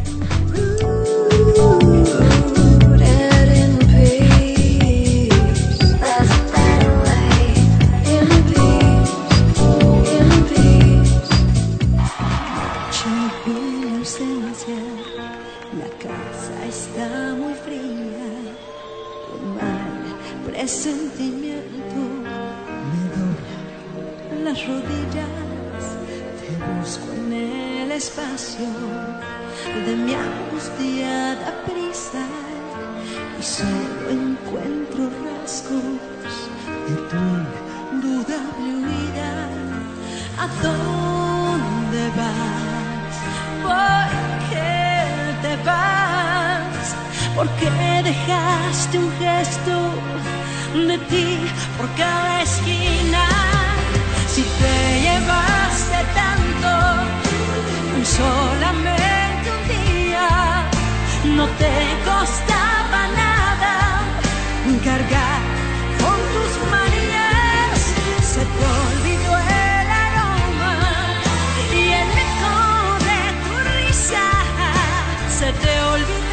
Sentimiento me dobla las rodillas, te busco en el espacio de mi angustiada prisa y solo encuentro rasgos de tu indudable huida. ¿A dónde vas? ¿Por qué te vas? ¿Por qué dejaste un gesto de ti por cada esquina? Si te llevaste tanto, solamente un día, no te costaba nada cargar con tus manías. Se te olvidó el aroma y el eco de tu risa. Se te olvidó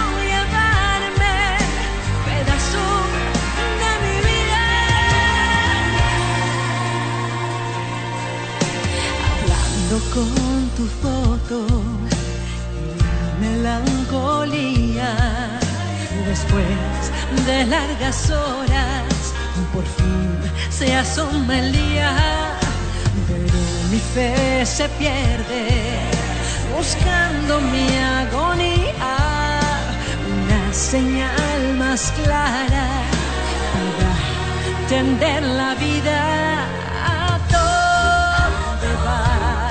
con tu foto y la melancolía. Después de largas horas, por fin se asoma el día, pero mi fe se pierde buscando mi agonía. Una señal más clara para tender la vida. ¿A dónde vas?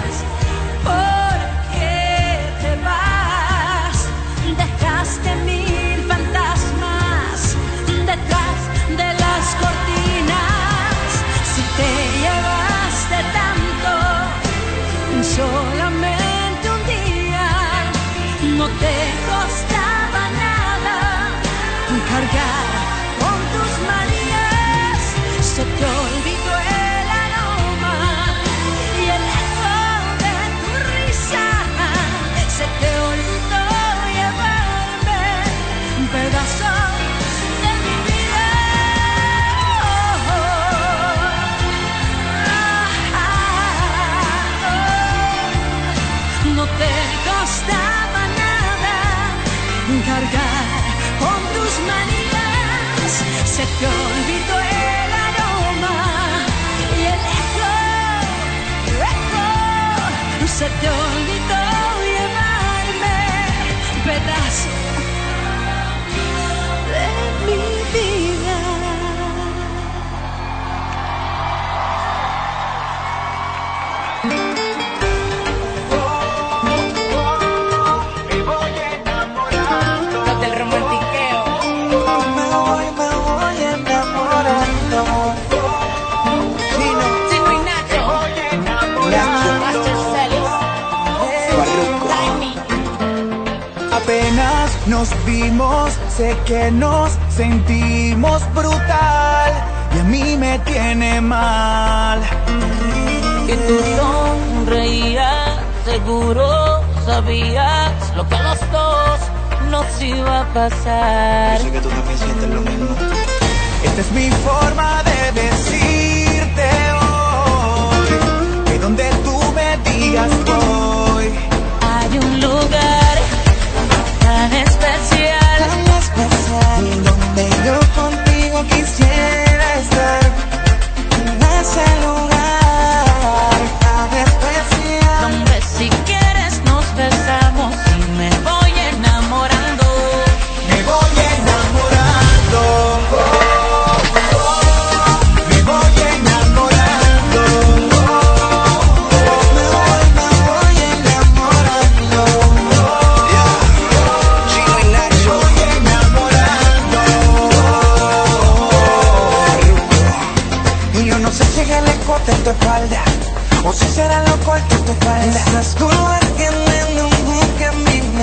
Dejaste mil fantasmas detrás de las cortinas. Si te llevaste tanto, solamente un día, no te costaba nada cargar con tus manías. Se te olvidó el aroma y el eco de tu risa. Se te olvidó pedazo de mi vida. Oh, oh, oh, oh. No te costaba nada cargar con tus manías. Se te olvidó el aroma y el eco, eco. Se te olvidó llevarme pedazos mi vida. Oh, oh, me voy enamorando. Los del romantiqueo. Me voy, me voy enamorando. Chino, Chino y Nacho. Me voy enamorando. Master Celis. Apenas nos vimos, sé que nos sentimos brutal y a mí me tiene mal. Y tú sonreías, seguro sabías lo que a los dos nos iba a pasar. Yo sé que tú también sientes lo mismo. Esta es mi forma de decirte hoy, que donde tú me digas voy. Hay un lugar tan especial, Tan especial, donde yo contigo quisiera estar. En ese lugar tan especial, donde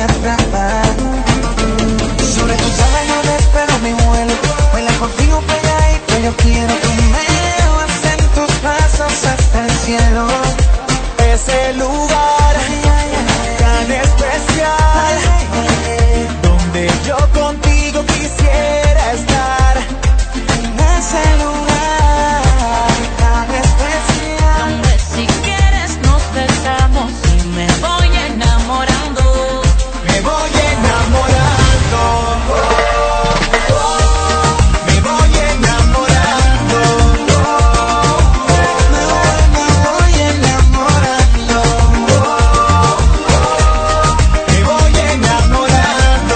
atrapa. Sobre tus alas yo despego mi vuelo, baila contigo pegadito, yo quiero que me llevas en tus pasos hasta el cielo. Ese lugar tan especial, donde yo contigo quisiera estar. En ese lugar tan especial, donde si quieres nos besamos y me voy enamorando. me voy enamorando. Me voy enamorando. Me voy enamorando. Me voy enamorando.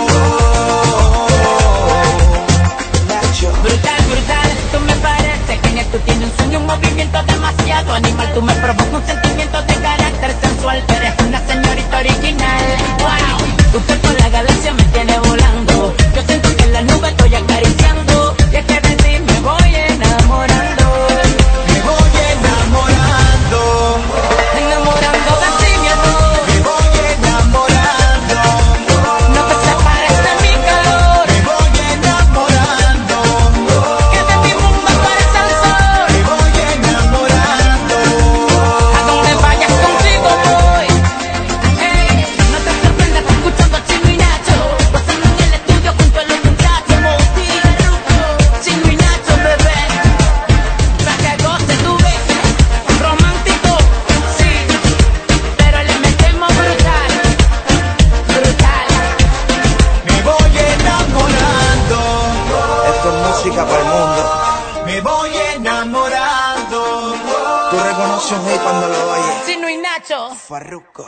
Nacho. Brutal, brutal, tú me parece genial. Tú tienes un sueño, un movimiento demasiado animal. Tú me provocas un sentimiento de carácter sensual. Tú eres una señorita original. Wow, usted con la galaxia me tiene volando. Yo siento que en la nube estoy acariciando. Y es que de ti me voy enamorando. Me voy enamorando. Enamorando de ti, mi amor. Me voy enamorando. No te separes de mi calor. Me voy enamorando. Que de mi mundo tú eres el sol. Me voy enamorando. A donde vayas contigo voy. Ey, no te sorprendas escuchando a Chino y Nacho, pasando en el estudio junto a los muchachos. Moti, Chino y Nacho, bebé, para que goce tu vez. Romántico, sí, pero le metemos brutal, brutal. Me voy enamorando. Esto es música para el mundo. Me voy enamorando. Tú reconoces un hit cuando lo oyes. Chino y Nacho. Farruko.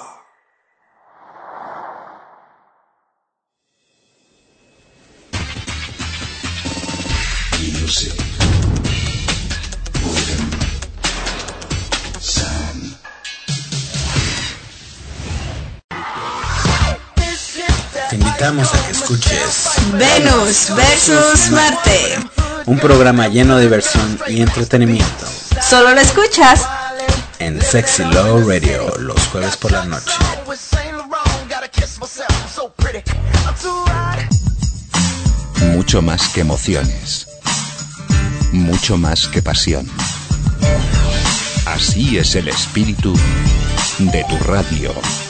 Music. Rhythm. Sound. Te invitamos a que escuches Venus versus Marte. un programa lleno de diversión y entretenimiento Solo lo escuchas en Sexy Love Radio los jueves por la noche. Mucho más que emociones. Mucho más que pasión. Así es el espíritu de tu radio.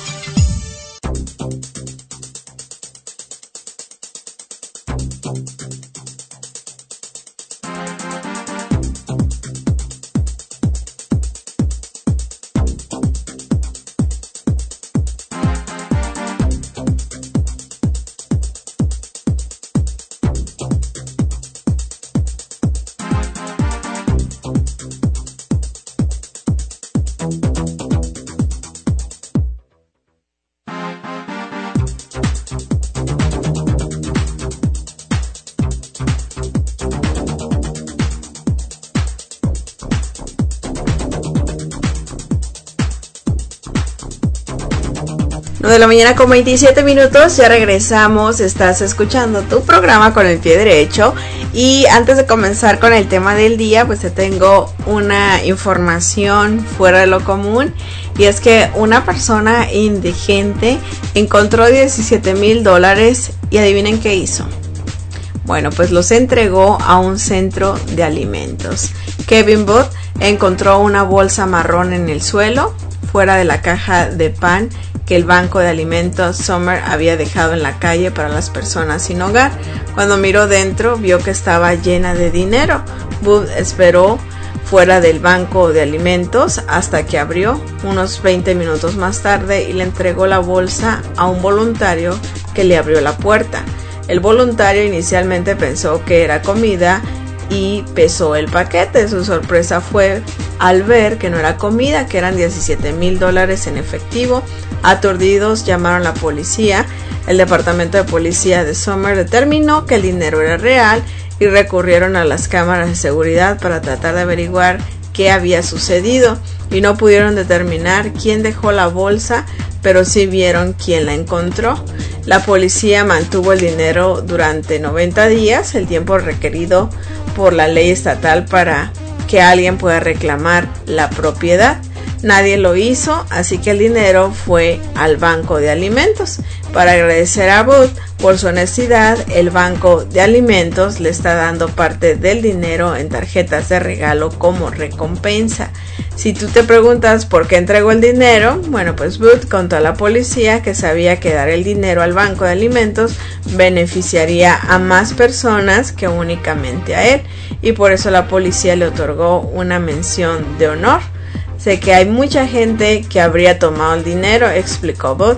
nueve de la mañana con veintisiete minutos, ya regresamos, estás escuchando tu programa con el pie derecho. Y antes de comenzar con el tema del día, pues te tengo una información fuera de lo común. Y es que una persona indigente encontró diecisiete mil dólares y adivinen qué hizo. Bueno, pues los entregó a un centro de alimentos. Kevin Booth encontró una bolsa marrón en el suelo, fuera de la caja de pan que el banco de alimentos Summer había dejado en la calle para las personas sin hogar. Cuando miró dentro, vio que estaba llena de dinero. Booth esperó fuera del banco de alimentos hasta que abrió unos veinte minutos más tarde y le entregó la bolsa a un voluntario que le abrió la puerta. El voluntario inicialmente pensó que era comida y pesó el paquete. Su sorpresa fue al ver que no era comida, que eran diecisiete mil dólares en efectivo. Aturdidos llamaron a la policía. El departamento de policía de Summer determinó que el dinero era real y recurrieron a las cámaras de seguridad para tratar de averiguar qué había sucedido, y no pudieron determinar quién dejó la bolsa, pero sí vieron quién la encontró. La policía mantuvo el dinero durante noventa días, el tiempo requerido por la ley estatal para que alguien pueda reclamar la propiedad. Nadie lo hizo, así que el dinero fue al banco de alimentos. Para agradecer a Booth por su honestidad, el banco de alimentos le está dando parte del dinero en tarjetas de regalo como recompensa. Si tú te preguntas por qué entregó el dinero, bueno, pues Booth contó a la policía que sabía que dar el dinero al banco de alimentos beneficiaría a más personas que únicamente a él, y por eso la policía le otorgó una mención de honor. Sé que hay mucha gente que habría tomado el dinero, explicó Booth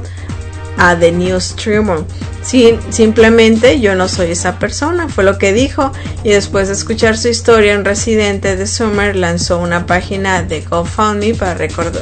a The News Tribune. Sí, simplemente yo no soy esa persona, fue lo que dijo, y después de escuchar su historia, un residente de Summer lanzó una página de GoFundMe para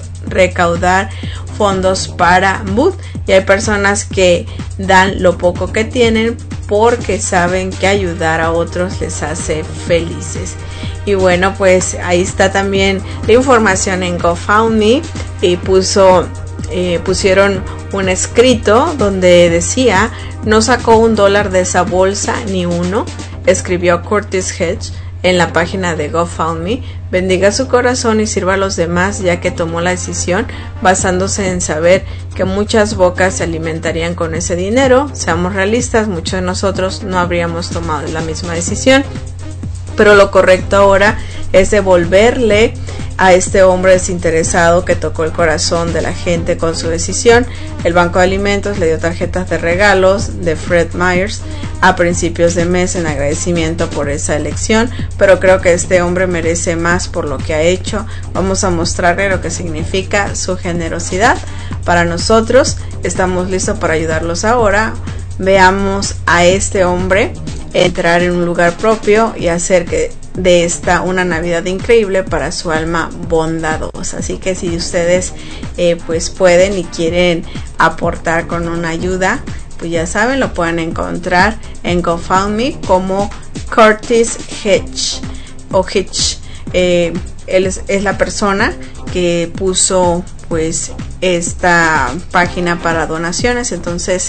recaudar fondos para Booth, y hay personas que dan lo poco que tienen porque saben que ayudar a otros les hace felices. Y bueno, pues ahí está también la información en GoFundMe, y puso eh, pusieron un escrito donde decía: no sacó un dólar de esa bolsa ni uno, escribió Curtis Hedge en la página de GoFundMe. Bendiga su corazón y sirva a los demás, ya que tomó la decisión basándose en saber que muchas bocas se alimentarían con ese dinero. Seamos realistas, muchos de nosotros no habríamos tomado la misma decisión, pero lo correcto ahora es devolverle a este hombre desinteresado que tocó el corazón de la gente con su decisión. El Banco de Alimentos le dio tarjetas de regalos de Fred Myers a principios de mes en agradecimiento por esa elección, pero creo que este hombre merece más por lo que ha hecho. Vamos a mostrarle lo que significa su generosidad para nosotros. Estamos listos para ayudarlos ahora. Veamos a este hombre entrar en un lugar propio y hacer que de esta una Navidad increíble para su alma bondadosa. Así que si ustedes eh, pues pueden y quieren aportar con una ayuda, pues ya saben, lo pueden encontrar en GoFundMe como Curtis Hedge o Hitch. Eh, él es, es la persona que puso pues esta página para donaciones, entonces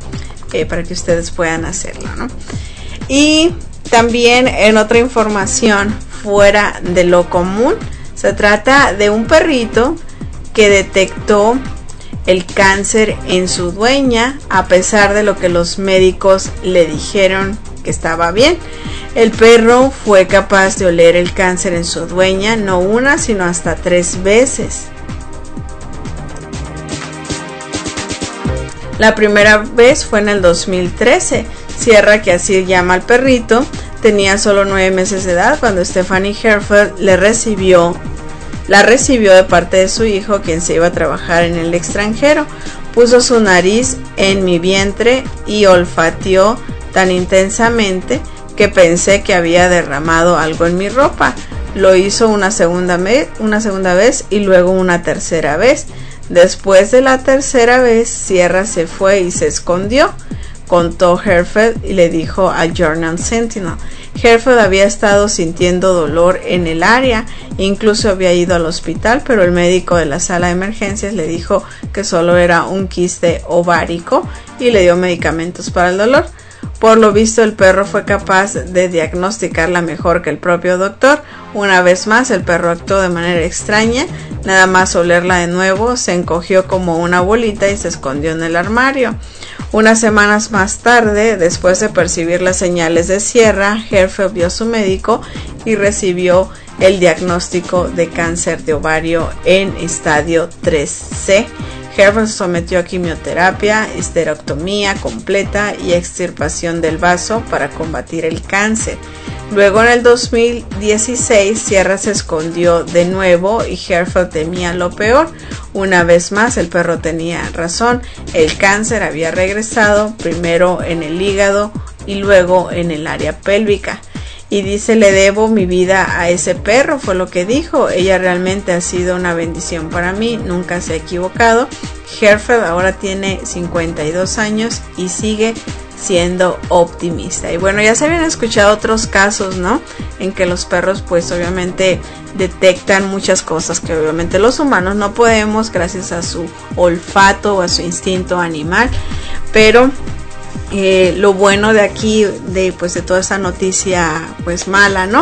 eh, para que ustedes puedan hacerlo, ¿no? Y también en otra información fuera de lo común, se trata de un perrito que detectó el cáncer en su dueña a pesar de lo que los médicos le dijeron que estaba bien. El perro fue capaz de oler el cáncer en su dueña no una sino hasta tres veces. La primera vez fue en el dos mil trece. Sierra, que así llama al perrito, tenía solo nueve meses de edad cuando Stephanie Herfeld le recibió, la recibió de parte de su hijo, quien se iba a trabajar en el extranjero. Puso su nariz en mi vientre y olfateó tan intensamente que pensé que había derramado algo en mi ropa. Lo hizo una segunda, me- una segunda vez y luego una tercera vez. Después de la tercera vez, Sierra se fue y se escondió, contó Herfeld, y le dijo al Journal Sentinel. Herfeld había estado sintiendo dolor en el área, incluso había ido al hospital, pero el médico de la sala de emergencias le dijo que solo era un quiste ovárico y le dio medicamentos para el dolor. Por lo visto, el perro fue capaz de diagnosticarla mejor que el propio doctor. Una vez más, el perro actuó de manera extraña. Nada más olerla de nuevo, se encogió como una bolita y se escondió en el armario. Unas semanas más tarde, después de percibir las señales de Sierra, Herfeld vio a su médico y recibió el diagnóstico de cáncer de ovario en estadio tres C. Herfeld sometió a quimioterapia, histerectomía completa y extirpación del vaso para combatir el cáncer. Luego, en el dos mil dieciséis, Sierra se escondió de nuevo y Herfeld temía lo peor. Una vez más, el perro tenía razón. El cáncer había regresado, primero en el hígado y luego en el área pélvica. Y dice: le debo mi vida a ese perro, fue lo que dijo. Ella realmente ha sido una bendición para mí, nunca se ha equivocado. Herfeld ahora tiene cincuenta y dos años y sigue siendo optimista. Y bueno, ya se habían escuchado otros casos, ¿no? En que los perros pues obviamente detectan muchas cosas que obviamente los humanos no podemos, gracias a su olfato o a su instinto animal. Pero Eh, lo bueno de aquí, de pues de toda esta noticia pues mala, ¿no?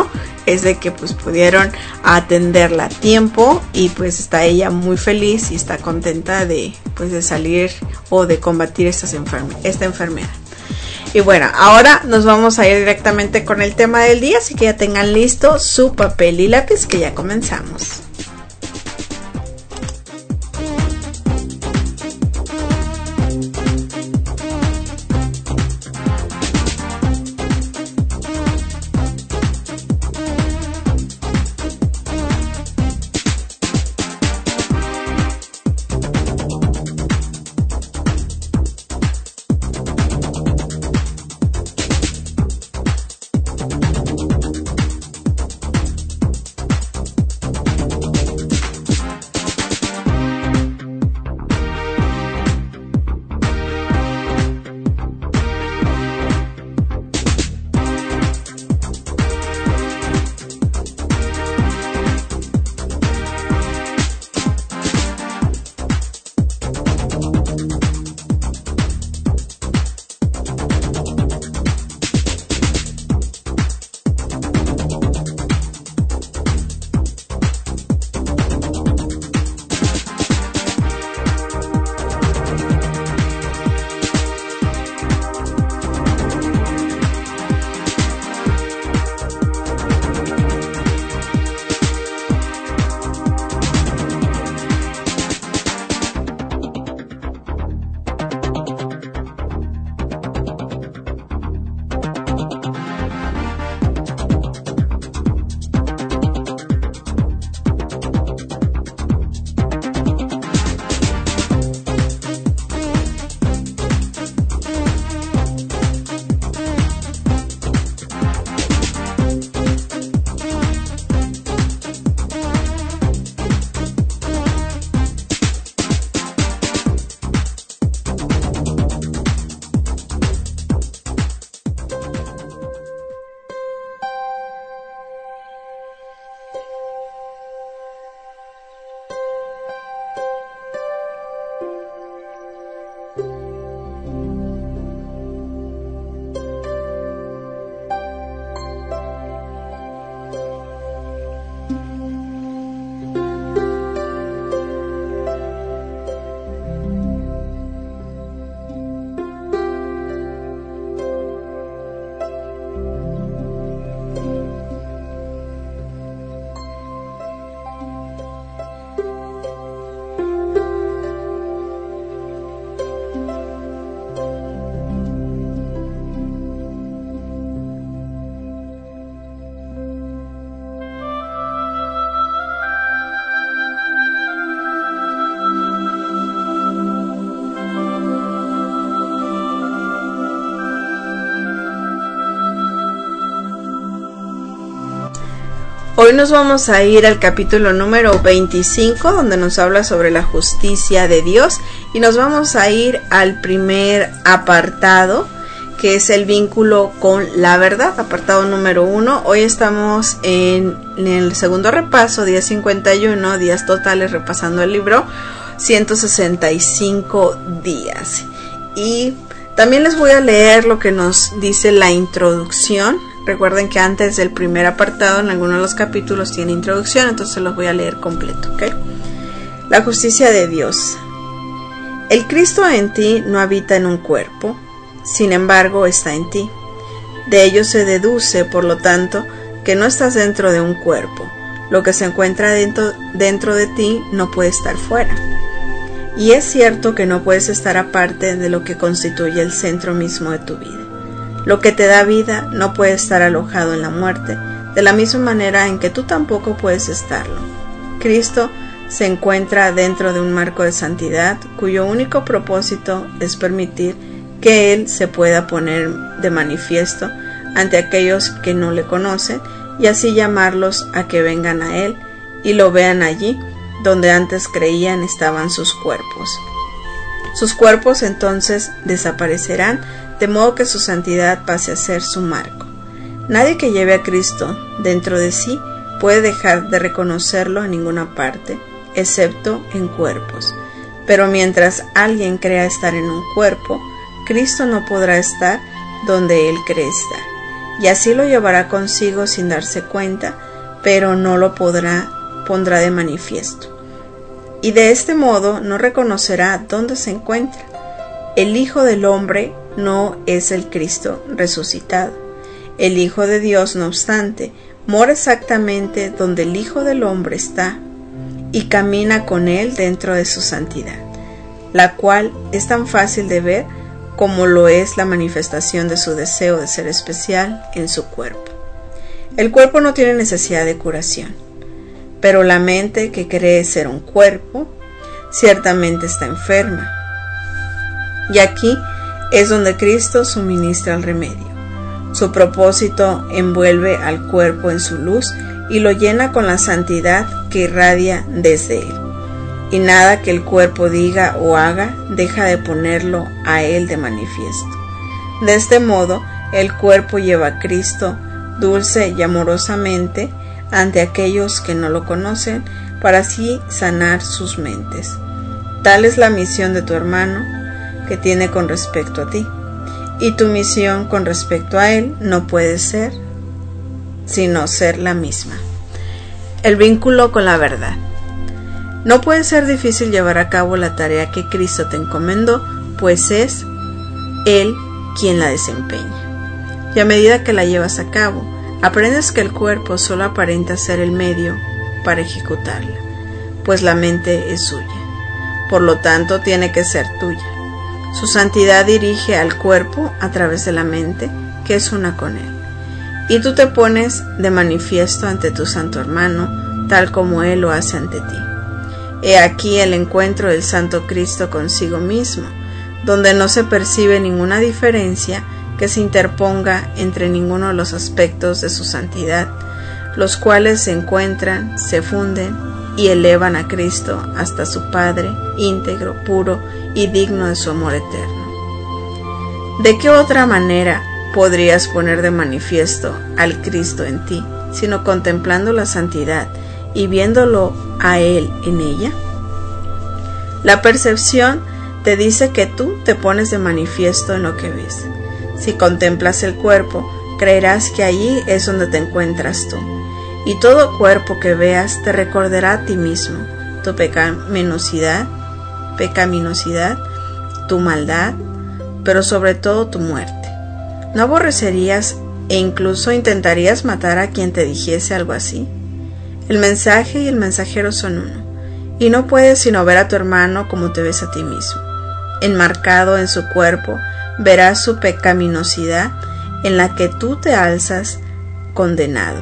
es de que pues pudieron atenderla a tiempo y pues está ella muy feliz y está contenta de pues de salir o de combatir estas enferme- esta enfermedad. Y bueno, ahora nos vamos a ir directamente con el tema del día, así que ya tengan listo su papel y lápiz que ya comenzamos. Hoy nos vamos a ir al capítulo número veinticinco, donde nos habla sobre la justicia de Dios, y nos vamos a ir al primer apartado, que es el vínculo con la verdad, apartado número uno. Hoy estamos en, en el segundo repaso, día cincuenta y uno, días totales repasando el libro, ciento sesenta y cinco días. Y también les voy a leer lo que nos dice la introducción. Recuerden que antes del primer apartado, en algunos de los capítulos tiene introducción, entonces los voy a leer completo, ¿ok? La justicia de Dios. El Cristo en ti no habita en un cuerpo, sin embargo está en ti. De ello se deduce, por lo tanto, que no estás dentro de un cuerpo. Lo que se encuentra dentro, dentro de ti no puede estar fuera. Y es cierto que no puedes estar aparte de lo que constituye el centro mismo de tu vida. Lo que te da vida no puede estar alojado en la muerte, de la misma manera en que tú tampoco puedes estarlo. Cristo se encuentra dentro de un marco de santidad, cuyo único propósito es permitir que Él se pueda poner de manifiesto ante aquellos que no le conocen, y así llamarlos a que vengan a Él y lo vean allí, donde antes creían estaban sus cuerpos. Sus cuerpos entonces desaparecerán, de modo que su santidad pase a ser su marco. Nadie que lleve a Cristo dentro de sí puede dejar de reconocerlo en ninguna parte, excepto en cuerpos. Pero mientras alguien crea estar en un cuerpo, Cristo no podrá estar donde Él cree estar. y así lo llevará consigo sin darse cuenta, pero no lo podrá, pondrá de manifiesto. Y de este modo no reconocerá dónde se encuentra. El Hijo del Hombre no es el Cristo resucitado. El Hijo de Dios, no obstante, mora exactamente donde el Hijo del Hombre está y camina con él dentro de su santidad, la cual es tan fácil de ver como lo es la manifestación de su deseo de ser especial en su cuerpo. El cuerpo no tiene necesidad de curación, pero la mente que cree ser un cuerpo ciertamente está enferma. Y aquí es donde Cristo suministra el remedio. Su propósito envuelve al cuerpo en su luz y lo llena con la santidad que irradia desde él. Y nada que el cuerpo diga o haga deja de ponerlo a él de manifiesto. De este modo, el cuerpo lleva a Cristo dulce y amorosamente ante aquellos que no lo conocen, para así sanar sus mentes. Tal es la misión de tu hermano que tiene con respecto a ti, y tu misión con respecto a él no puede ser sino ser la misma. El vínculo con la verdad. No puede ser difícil llevar a cabo la tarea que Cristo te encomendó, pues es Él quien la desempeña. Y a medida que la llevas a cabo, aprendes que el cuerpo solo aparenta ser el medio para ejecutarla, pues la mente es suya. Por lo tanto, tiene que ser tuya. Su santidad dirige al cuerpo a través de la mente, que es una con Él. Y tú te pones de manifiesto ante tu santo hermano, tal como Él lo hace ante ti. He aquí el encuentro del Santo Cristo consigo mismo, donde no se percibe ninguna diferencia que se interponga entre ninguno de los aspectos de su santidad, los cuales se encuentran, se funden y elevan a Cristo hasta su Padre, íntegro, puro y digno de su amor eterno. ¿De qué otra manera podrías poner de manifiesto al Cristo en ti, sino contemplando la santidad y viéndolo a Él en ella? La percepción te dice que tú te pones de manifiesto en lo que ves. Si contemplas el cuerpo, creerás que allí es donde te encuentras tú, y todo cuerpo que veas te recordará a ti mismo, tu pecaminosidad, pecaminosidad, tu maldad, pero sobre todo tu muerte. ¿No aborrecerías e incluso intentarías matar a quien te dijese algo así? El mensaje y el mensajero son uno, y no puedes sino ver a tu hermano como te ves a ti mismo. Enmarcado en su cuerpo, verás su pecaminosidad en la que tú te alzas condenado.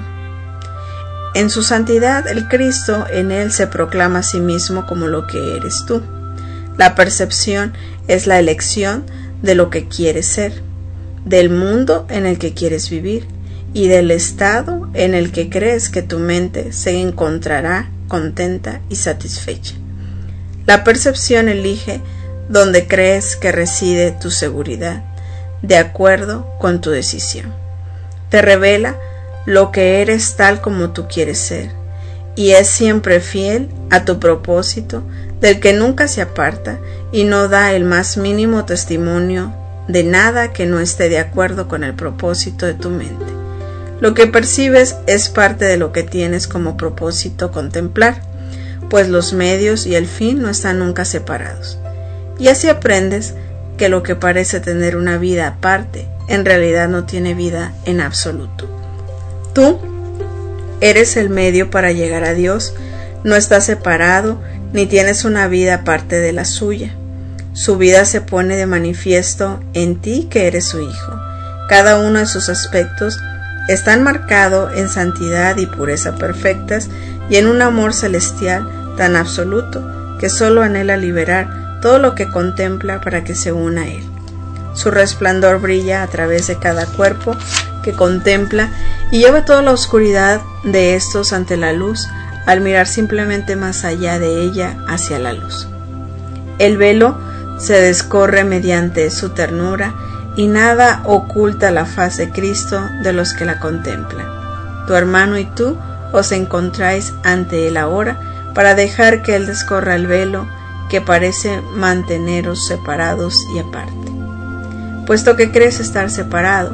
En su santidad, el Cristo en él se proclama a sí mismo como lo que eres tú. La percepción es la elección de lo que quieres ser, del mundo en el que quieres vivir y del estado en el que crees que tu mente se encontrará contenta y satisfecha. La percepción elige donde crees que reside tu seguridad, de acuerdo con tu decisión. Te revela lo que eres tal como tú quieres ser, y es siempre fiel a tu propósito, del que nunca se aparta y no da el más mínimo testimonio de nada que no esté de acuerdo con el propósito de tu mente. Lo que percibes es parte de lo que tienes como propósito contemplar, pues los medios y el fin no están nunca separados. Y así aprendes que lo que parece tener una vida aparte, en realidad no tiene vida en absoluto. Tú eres el medio para llegar a Dios, no estás separado ni tienes una vida aparte de la suya. Su vida se pone de manifiesto en ti que eres su hijo. Cada uno de sus aspectos está enmarcado en santidad y pureza perfectas y en un amor celestial tan absoluto que solo anhela liberar todo lo que contempla para que se una a él. Su resplandor brilla a través de cada cuerpo que contempla y lleva toda la oscuridad de estos ante la luz al mirar simplemente más allá de ella hacia la luz. El velo se descorre mediante su ternura y nada oculta la faz de Cristo de los que la contemplan. Tu hermano y tú os encontráis ante él ahora para dejar que él descorra el velo que parece manteneros separados y aparte. Puesto que crees estar separado,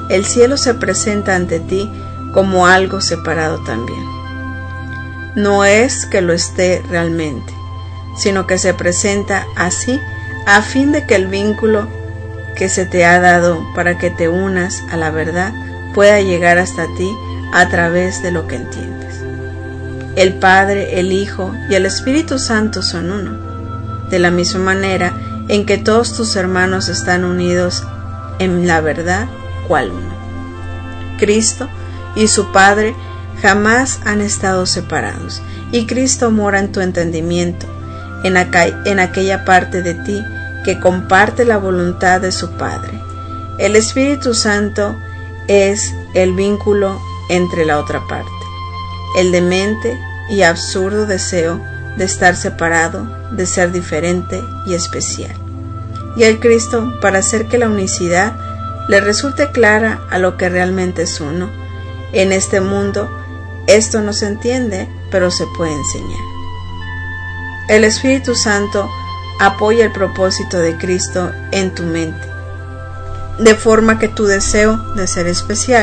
el cielo se presenta ante ti como algo separado también. No es que lo esté realmente, sino que se presenta así a fin de que el vínculo que se te ha dado para que te unas a la verdad pueda llegar hasta ti a través de lo que entiendes. El Padre, el Hijo y el Espíritu Santo son uno, de la misma manera en que todos tus hermanos están unidos en la verdad cual uno. Cristo y su Padre jamás han estado separados, y Cristo mora en tu entendimiento, en, aqu- en aquella parte de ti que comparte la voluntad de su Padre. El Espíritu Santo es el vínculo entre la otra parte, el demente y absurdo deseo de estar separado, de ser diferente y especial. Y el Cristo, para hacer que la unicidad le resulte clara a lo que realmente es uno, en este mundo esto no se entiende, pero se puede enseñar. El Espíritu Santo apoya el propósito de Cristo en tu mente, de forma que tu deseo de ser especial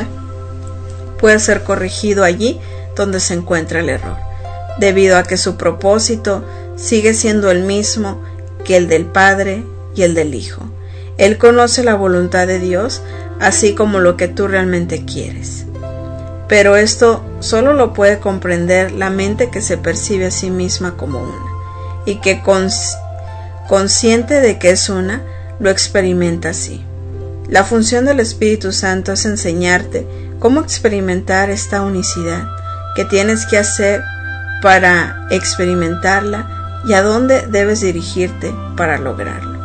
puede ser corregido allí donde se encuentra el error, debido a que su propósito sigue siendo el mismo que el del Padre y el del Hijo. Él conoce la voluntad de Dios, así como lo que tú realmente quieres. Pero esto solo lo puede comprender la mente que se percibe a sí misma como una, y que cons- consciente de que es una, lo experimenta así. La función del Espíritu Santo es enseñarte cómo experimentar esta unicidad que tienes que hacer para experimentarla y a dónde debes dirigirte para lograrlo.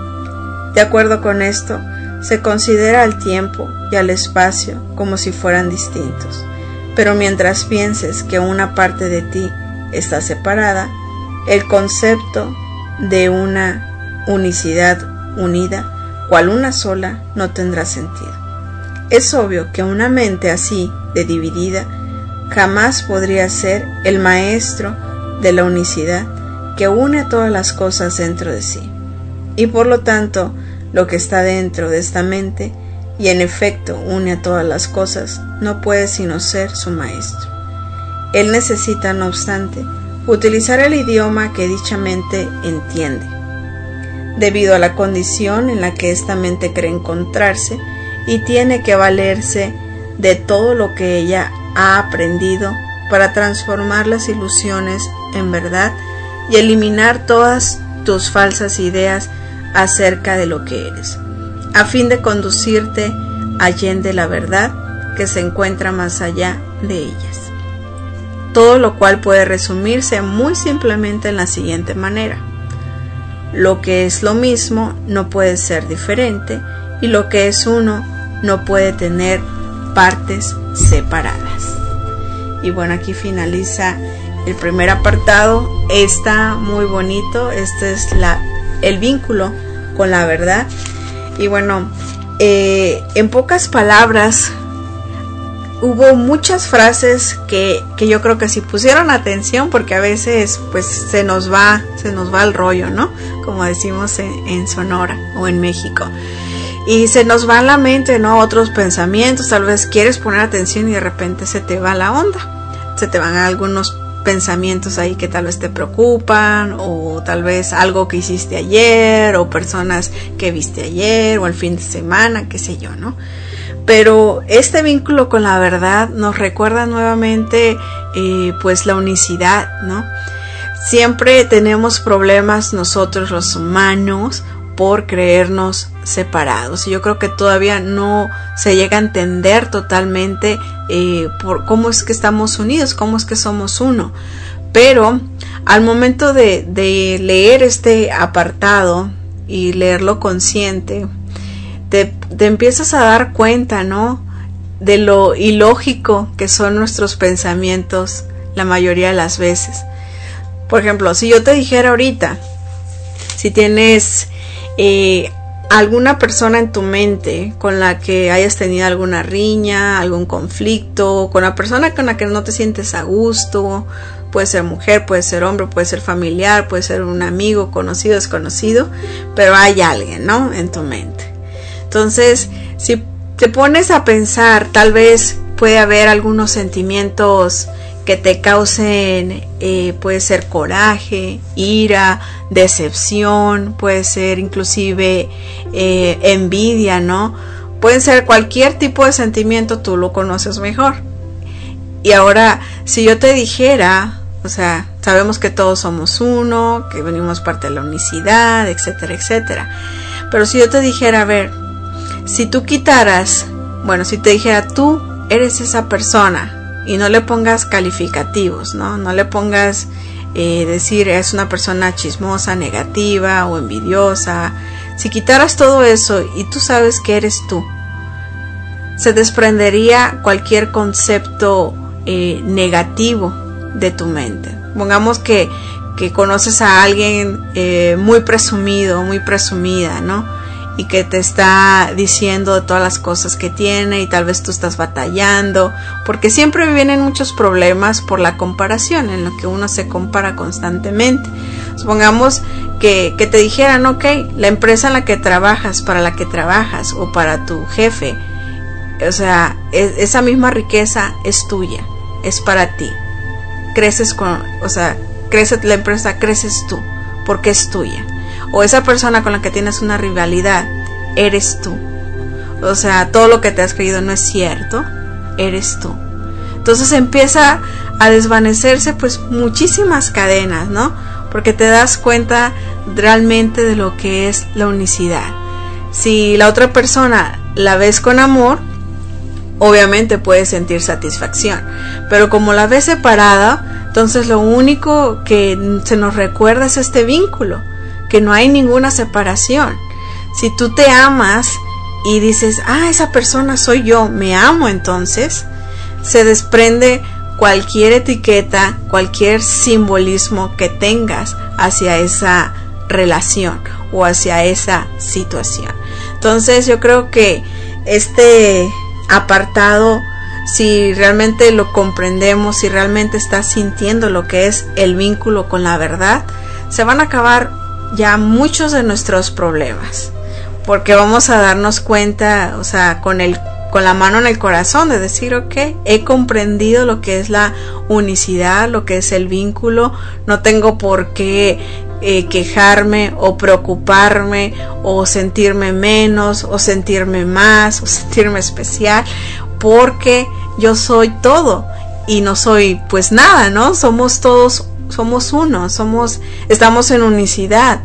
De acuerdo con esto, se considera al tiempo y al espacio como si fueran distintos, pero mientras pienses que una parte de ti está separada, el concepto de una unicidad unida, cual una sola, no tendrá sentido. Es obvio que una mente así, de dividida, jamás podría ser el maestro de la unicidad que une a todas las cosas dentro de sí. Y por lo tanto, lo que está dentro de esta mente y en efecto une a todas las cosas, no puede sino ser su maestro. Él necesita, no obstante, utilizar el idioma que dicha mente entiende, debido a la condición en la que esta mente cree encontrarse, y tiene que valerse de todo lo que ella ha aprendido para transformar las ilusiones en verdad y eliminar todas tus falsas ideas acerca de lo que eres, a fin de conducirte allende la verdad que se encuentra más allá de ellas. Todo lo cual puede resumirse muy simplemente en la siguiente manera: lo que es lo mismo no puede ser diferente, y lo que es uno no puede tener partes separadas. Y bueno, aquí finaliza el primer apartado. Está muy bonito. Este es la, el vínculo con la verdad. Y bueno, eh, en pocas palabras, hubo muchas frases que, que yo creo que si pusieron atención, porque a veces pues se nos va, se nos va el rollo, ¿no? Como decimos en, en Sonora o en México. Y se nos va en la mente, ¿no? Otros pensamientos, tal vez quieres poner atención y de repente se te va la onda. Se te van algunos pensamientos ahí que tal vez te preocupan, o tal vez algo que hiciste ayer, o personas que viste ayer, o el fin de semana, qué sé yo, ¿no? Pero este vínculo con la verdad nos recuerda nuevamente eh, pues la unicidad, ¿no? Siempre tenemos problemas nosotros los humanos por creernos separados, y yo creo que todavía no se llega a entender totalmente eh, por cómo es que estamos unidos, cómo es que somos uno. Pero al momento de, de leer este apartado y leerlo consciente, te, te empiezas a dar cuenta, ¿no?, de lo ilógico que son nuestros pensamientos la mayoría de las veces. Por ejemplo, si yo te dijera ahorita, si tienes eh, alguna persona en tu mente con la que hayas tenido alguna riña, algún conflicto, con la persona con la que no te sientes a gusto, puede ser mujer, puede ser hombre, puede ser familiar, puede ser un amigo, conocido, desconocido, pero hay alguien, ¿no?, en tu mente. Entonces, si te pones a pensar, tal vez puede haber algunos sentimientos que te causen, eh, puede ser coraje, ira, decepción, puede ser inclusive eh, envidia, ¿no? Puede ser cualquier tipo de sentimiento, tú lo conoces mejor. Y ahora, si yo te dijera, o sea, sabemos que todos somos uno, que venimos parte de la unicidad, etcétera, etcétera. Pero si yo te dijera, a ver, si tú quitaras, bueno, si te dijera, tú eres esa persona, y no le pongas calificativos, ¿no? No le pongas eh, decir es una persona chismosa, negativa o envidiosa. Si quitaras todo eso y tú sabes que eres tú, se desprendería cualquier concepto eh, negativo de tu mente. Pongamos que, que conoces a alguien eh, muy presumido, muy presumida, ¿no? Y que te está diciendo de todas las cosas que tiene y tal vez tú estás batallando, porque siempre vienen muchos problemas por la comparación, en lo que uno se compara constantemente. Supongamos que, que te dijeran, ok, la empresa en la que trabajas, para la que trabajas o para tu jefe, o sea, es, esa misma riqueza es tuya, es para ti. Creces con, o sea, crece la empresa, creces tú, porque es tuya. O esa persona con la que tienes una rivalidad, eres tú. O sea, todo lo que te has creído no es cierto, eres tú. Entonces empieza a desvanecerse pues muchísimas cadenas, ¿no? Porque te das cuenta realmente de lo que es la unicidad. Si la otra persona la ves con amor, obviamente puedes sentir satisfacción. Pero como la ves separada, entonces lo único que se nos recuerda es este vínculo, que no hay ninguna separación. Si tú te amas y dices, ah, esa persona soy yo, me amo, entonces se desprende cualquier etiqueta, cualquier simbolismo que tengas hacia esa relación o hacia esa situación. Entonces yo creo que este apartado, si realmente lo comprendemos, si realmente estás sintiendo lo que es el vínculo con la verdad, se van a acabar ya muchos de nuestros problemas, porque vamos a darnos cuenta, o sea, con el con la mano en el corazón, de decir, ok, he comprendido lo que es la unicidad, lo que es el vínculo, no tengo por qué eh, quejarme o preocuparme o sentirme menos o sentirme más o sentirme especial, porque yo soy todo y no soy pues nada, ¿no? Somos todos, somos uno, somos, estamos en unicidad.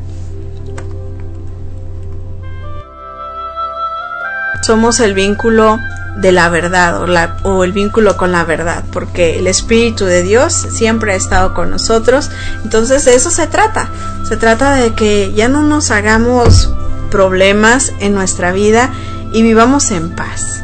Somos el vínculo de la verdad o, la, o el vínculo con la verdad, porque el Espíritu de Dios siempre ha estado con nosotros. Entonces de eso se trata. Se trata de que ya no nos hagamos problemas en nuestra vida y vivamos en paz.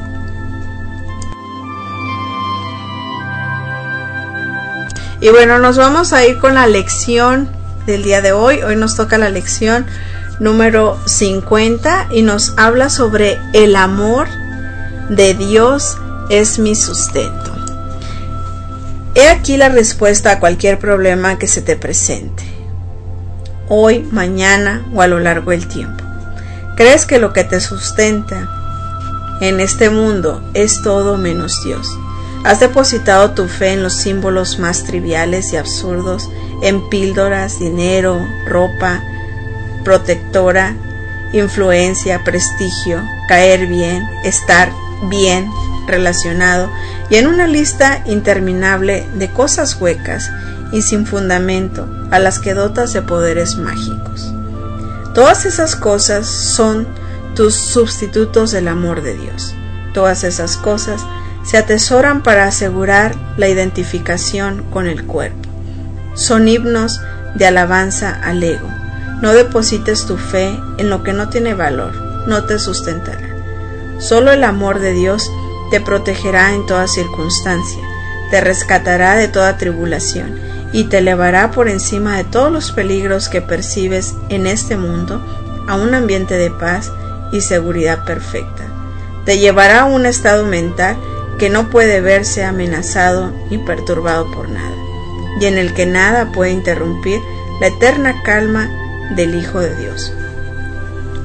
Y bueno, nos vamos a ir con la lección del día de hoy. Hoy nos toca la lección número cincuenta y nos habla sobre el amor de Dios es mi sustento. He aquí la respuesta a cualquier problema que se te presente, hoy, mañana o a lo largo del tiempo. ¿Crees que lo que te sustenta en este mundo es todo menos Dios? ¿Has depositado tu fe en los símbolos más triviales y absurdos, en píldoras, dinero, ropa, protectora, influencia, prestigio, caer bien, estar bien relacionado y en una lista interminable de cosas huecas y sin fundamento a las que dotas de poderes mágicos? Todas esas cosas son tus sustitutos del amor de Dios. Todas esas cosas se atesoran para asegurar la identificación con el cuerpo. Son himnos de alabanza al ego. No deposites tu fe en lo que no tiene valor, no te sustentará. Solo el amor de Dios te protegerá en toda circunstancia, te rescatará de toda tribulación y te elevará por encima de todos los peligros que percibes en este mundo a un ambiente de paz y seguridad perfecta. Te llevará a un estado mental que no puede verse amenazado ni perturbado por nada, y en el que nada puede interrumpir la eterna calma del Hijo de Dios.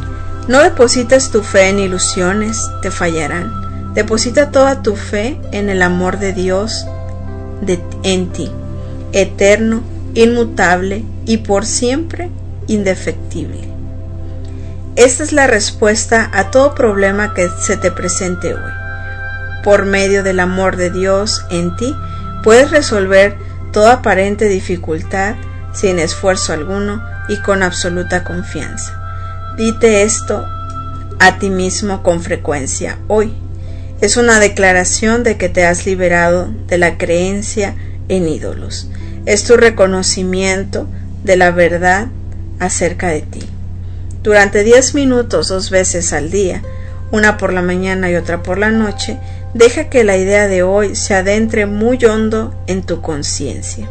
No deposites tu fe en ilusiones, te fallarán. Deposita toda tu fe en el amor de Dios de, en ti, eterno, inmutable y por siempre indefectible. Esta es la respuesta a todo problema que se te presente hoy. Por medio del amor de Dios en ti, puedes resolver toda aparente dificultad sin esfuerzo alguno y con absoluta confianza. Dite esto a ti mismo con frecuencia hoy. Es una declaración de que te has liberado de la creencia en ídolos. Es tu reconocimiento de la verdad acerca de ti. Durante diez minutos, dos veces al día, una por la mañana y otra por la noche, deja que la idea de hoy se adentre muy hondo en tu conciencia.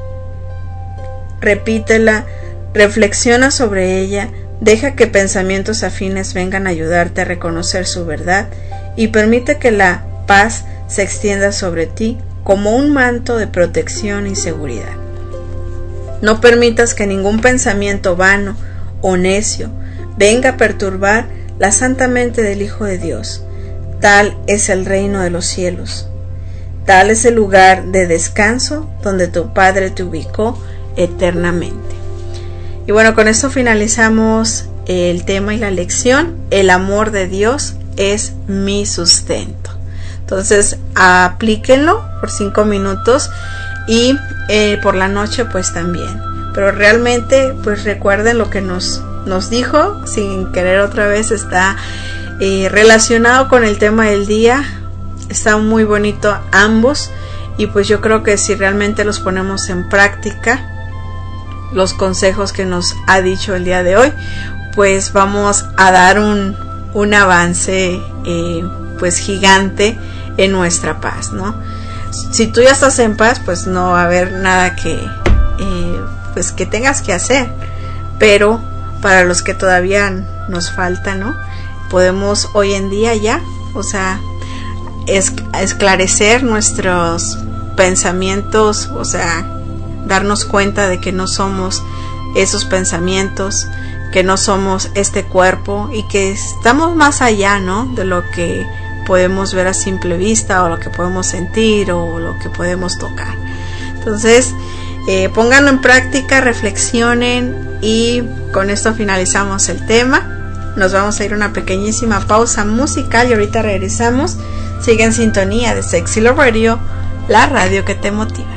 Repítela, reflexiona sobre ella, deja que pensamientos afines vengan a ayudarte a reconocer su verdad y permite que la paz se extienda sobre ti como un manto de protección y seguridad. No permitas que ningún pensamiento vano o necio venga a perturbar la santa mente del Hijo de Dios. Tal es el reino de los cielos. Tal es el lugar de descanso donde tu Padre te ubicó eternamente. Y bueno, con esto finalizamos el tema y la lección. El amor de Dios es mi sustento. Entonces, aplíquenlo por cinco minutos y eh, por la noche pues también. Pero realmente pues recuerden lo que nos nos dijo, sin querer otra vez, está eh, relacionado con el tema del día. Está muy bonito ambos y pues yo creo que si realmente los ponemos en práctica, los consejos que nos ha dicho el día de hoy, pues vamos a dar un, un avance eh, pues gigante en nuestra paz, ¿no? Si tú ya estás en paz, pues no va a haber nada que eh, pues que tengas que hacer, pero para los que todavía nos falta, ¿no? Podemos hoy en día ya, o sea, es, esclarecer nuestros pensamientos, o sea, darnos cuenta de que no somos esos pensamientos, que no somos este cuerpo y que estamos más allá, ¿no? De lo que podemos ver a simple vista o lo que podemos sentir o lo que podemos tocar. Entonces, eh, pónganlo en práctica, reflexionen y con esto finalizamos el tema. Nos vamos a ir a una pequeñísima pausa musical y ahorita regresamos. Sigue en sintonía de Sexy Love Radio, la radio que te motiva.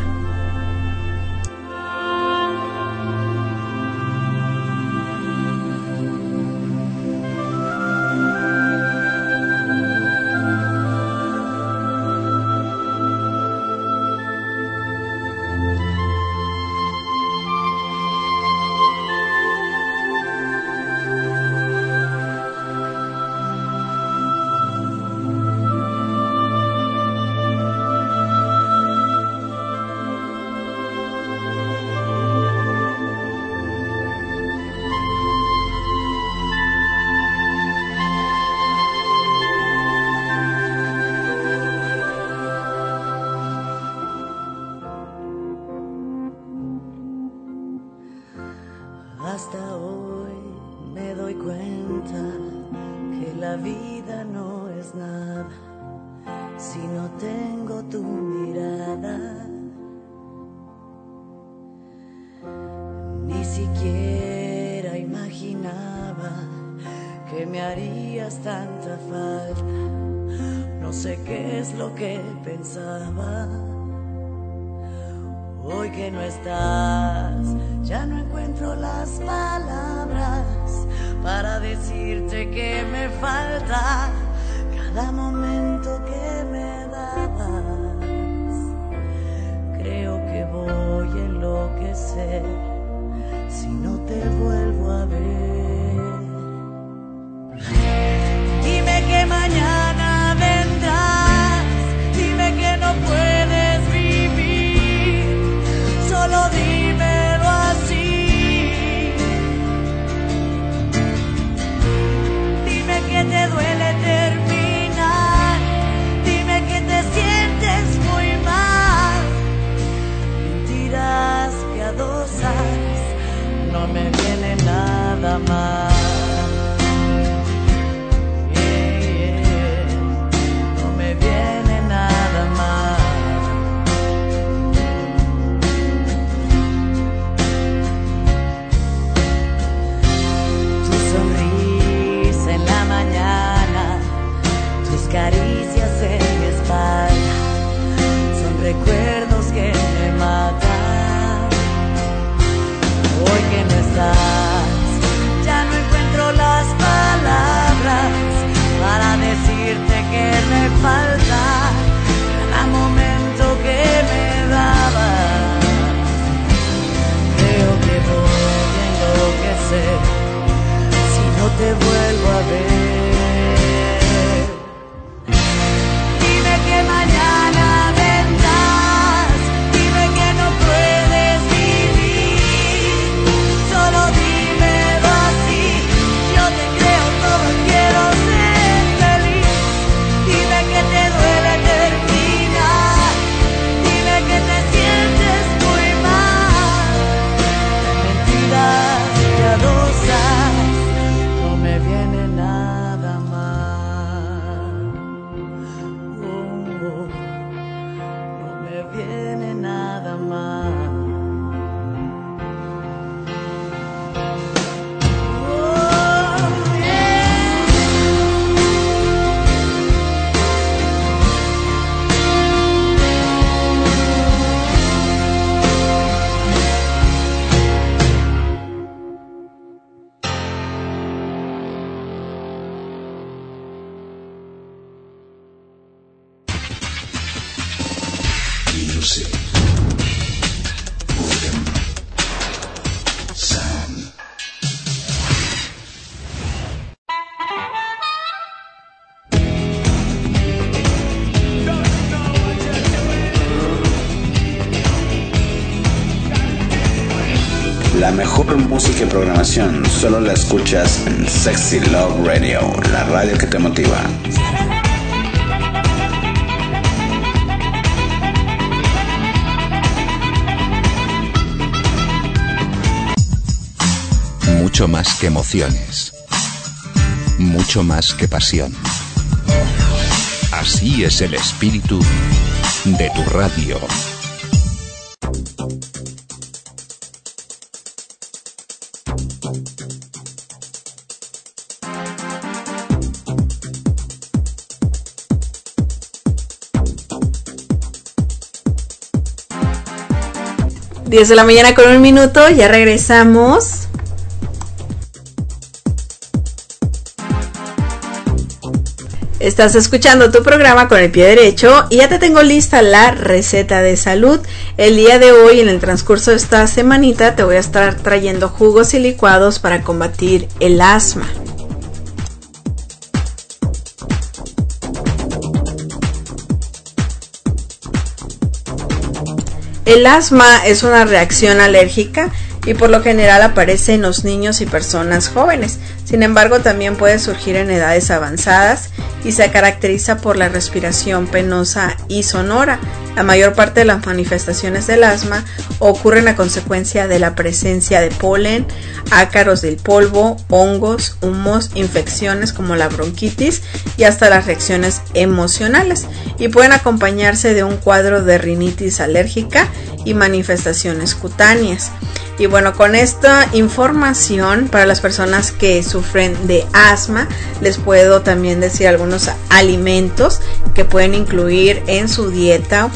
Hasta hoy me doy cuenta que la vida no es nada si no tengo tu mirada. Ni siquiera imaginaba que me harías tanta falta. No sé qué es lo que pensaba. Hoy que no estás, ya no encuentro las palabras para decirte que me falta cada momento que me dabas. Creo que voy a enloquecer si no te vuelvo a ver. Dime que mañana vendrás, dime que no puedes vivir, solo dímelo así. Dime que te duele terminar. caricias en mi espalda son recuerdos que me matan. Hoy que no estás, ya no encuentro las palabras para decirte que me falta cada momento que me dabas. Creo que voy a enloquecer si no te vuelvo a ver. Dime que mañana vendrás, dime que no puedes vivir, solo dímelo así, yo te creo todo, quiero ser feliz. Dime que te duele terminar, dime que te sientes muy mal, mentiras piadosas, no me viene nada más. Oh, oh, no me viene nada más. Oh, yeah. Music. Rhythm. Sound. La mejor música y programación solo la escuchas en Sexy Love Radio, la radio que te motiva. Mucho más que emociones. Mucho más que pasión. Así es el espíritu de tu radio. diez de la mañana con un minuto, ya regresamos. Estás escuchando tu programa con el pie derecho y ya te tengo lista la receta de salud. El día de hoy, en el transcurso de esta semanita, te voy a estar trayendo jugos y licuados para combatir el asma. El asma es una reacción alérgica y por lo general aparece en los niños y personas jóvenes. Sin embargo, también puede surgir en edades avanzadas y se caracteriza por la respiración penosa y sonora. La mayor parte de las manifestaciones del asma ocurren a consecuencia de la presencia de polen, ácaros del polvo, hongos, humos, infecciones como la bronquitis y hasta las reacciones emocionales, y pueden acompañarse de un cuadro de rinitis alérgica y manifestaciones cutáneas. Y bueno, con esta información para las personas que sufren de asma, les puedo también decir algunos alimentos que pueden incluir en su dieta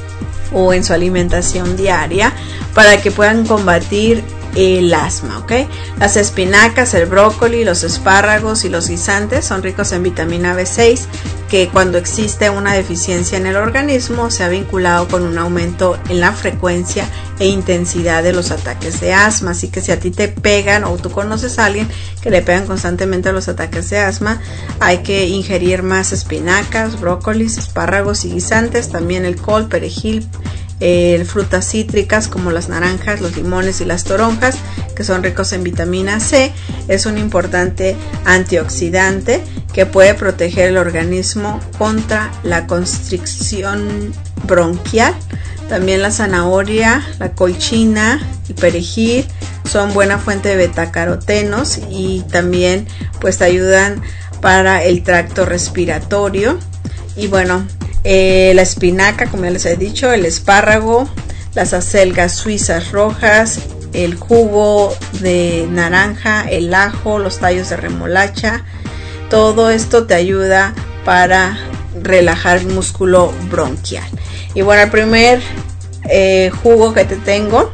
o en su alimentación diaria para que puedan combatir el asma, ¿ok? Las espinacas, el brócoli, los espárragos y los guisantes son ricos en vitamina B seis, que cuando existe una deficiencia en el organismo se ha vinculado con un aumento en la frecuencia e intensidad de los ataques de asma. Así que si a ti te pegan o tú conoces a alguien que le pegan constantemente a los ataques de asma, hay que ingerir más espinacas, brócolis, espárragos y guisantes, también el col, perejil, Eh, frutas cítricas como las naranjas, los limones y las toronjas, que son ricos en vitamina C. Es un importante antioxidante que puede proteger el organismo contra la constricción bronquial. También la zanahoria, la colchina y perejil son buena fuente de betacarotenos y también pues te ayudan para el tracto respiratorio. Y bueno, Eh, la espinaca, como ya les he dicho, el espárrago, las acelgas suizas rojas, el jugo de naranja, el ajo, los tallos de remolacha, todo esto te ayuda para relajar el músculo bronquial. Y bueno, el primer eh, jugo que te tengo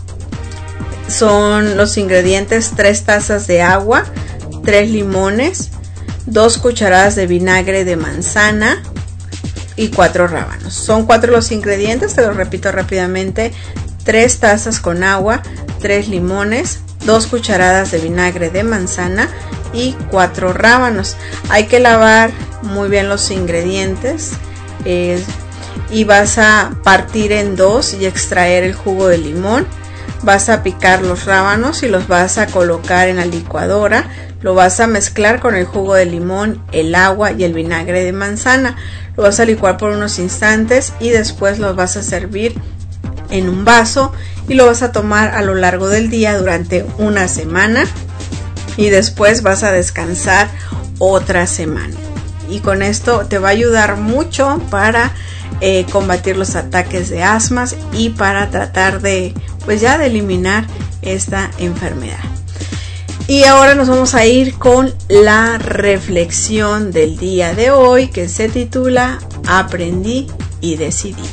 son los ingredientes: tres tazas de agua, tres limones, dos cucharadas de vinagre de manzana y cuatro rábanos. Son cuatro los ingredientes, te los repito rápidamente: tres tazas con agua, tres limones, dos cucharadas de vinagre de manzana y cuatro rábanos. Hay que lavar muy bien los ingredientes eh, y vas a partir en dos y extraer el jugo de limón. Vas a picar los rábanos y los vas a colocar en la licuadora. Lo vas a mezclar con el jugo de limón, el agua y el vinagre de manzana. Lo vas a licuar por unos instantes y después lo vas a servir en un vaso y lo vas a tomar a lo largo del día durante una semana, y después vas a descansar otra semana. Y con esto te va a ayudar mucho para eh, combatir los ataques de asma y para tratar de, pues ya de eliminar esta enfermedad. Y ahora nos vamos a ir con la reflexión del día de hoy, que se titula Aprendí y decidí.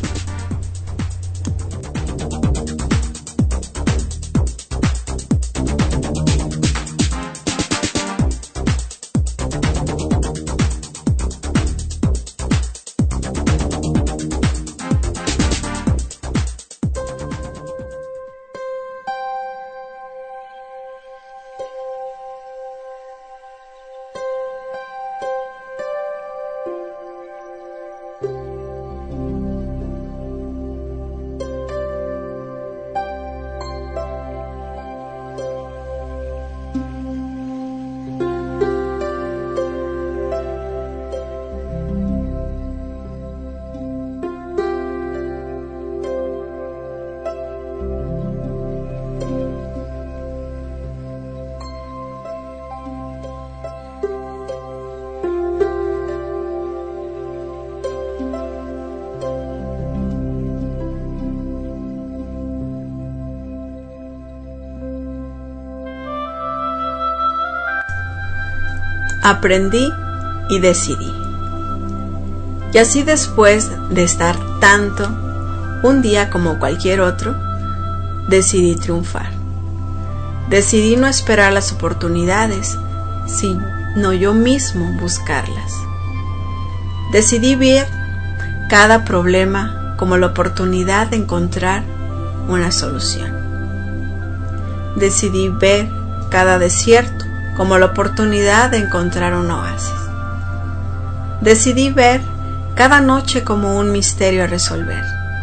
Aprendí y decidí. Y así, después de estar tanto, un día como cualquier otro, decidí triunfar. Decidí no esperar las oportunidades, sino yo mismo buscarlas. Decidí ver cada problema como la oportunidad de encontrar una solución. Decidí ver cada desierto como la oportunidad de encontrar un oasis. Decidí ver cada noche como un misterio a resolver.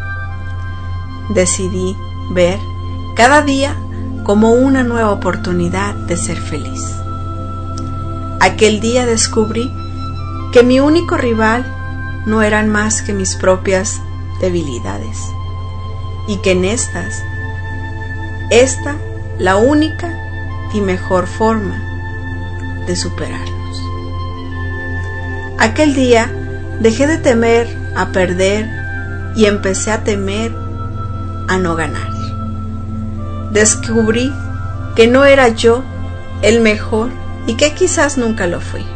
Decidí ver cada día como una nueva oportunidad de ser feliz. Aquel día descubrí que mi único rival no eran más que mis propias debilidades, y que en estas, esta la única y mejor forma de superarlos. Aquel día dejé de temer a perder y empecé a temer a no ganar. Descubrí que no era yo el mejor y que quizás nunca lo fui.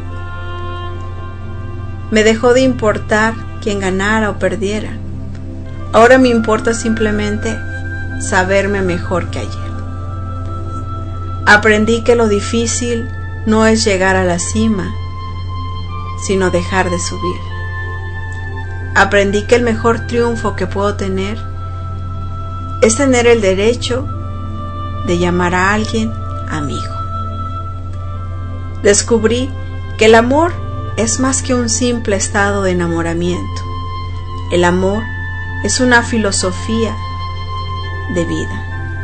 Me dejó de importar quién ganara o perdiera. Ahora me importa simplemente saberme mejor que ayer. Aprendí que lo difícil no es llegar a la cima, sino dejar de subir. Aprendí que el mejor triunfo que puedo tener es tener el derecho de llamar a alguien amigo. Descubrí que el amor es más que un simple estado de enamoramiento. El amor es una filosofía de vida.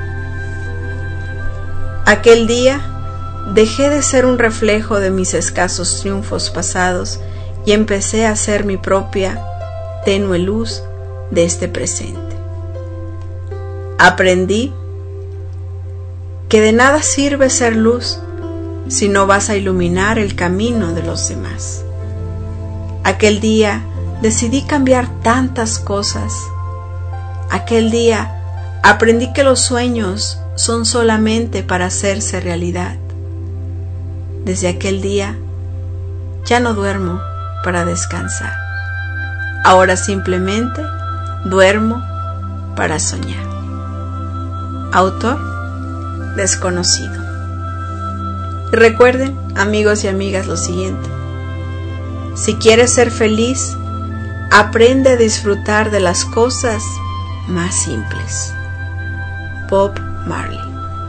Aquel día dejé de ser un reflejo de mis escasos triunfos pasados y empecé a ser mi propia tenue luz de este presente. Aprendí que de nada sirve ser luz si no vas a iluminar el camino de los demás. Aquel día decidí cambiar tantas cosas. Aquel día aprendí que los sueños son solamente para hacerse realidad. Desde aquel día ya no duermo para descansar. ahora simplemente duermo para soñar. Autor desconocido. Y recuerden, amigos y amigas, lo siguiente: si quieres ser feliz, aprende a disfrutar de las cosas más simples. Bob Marley.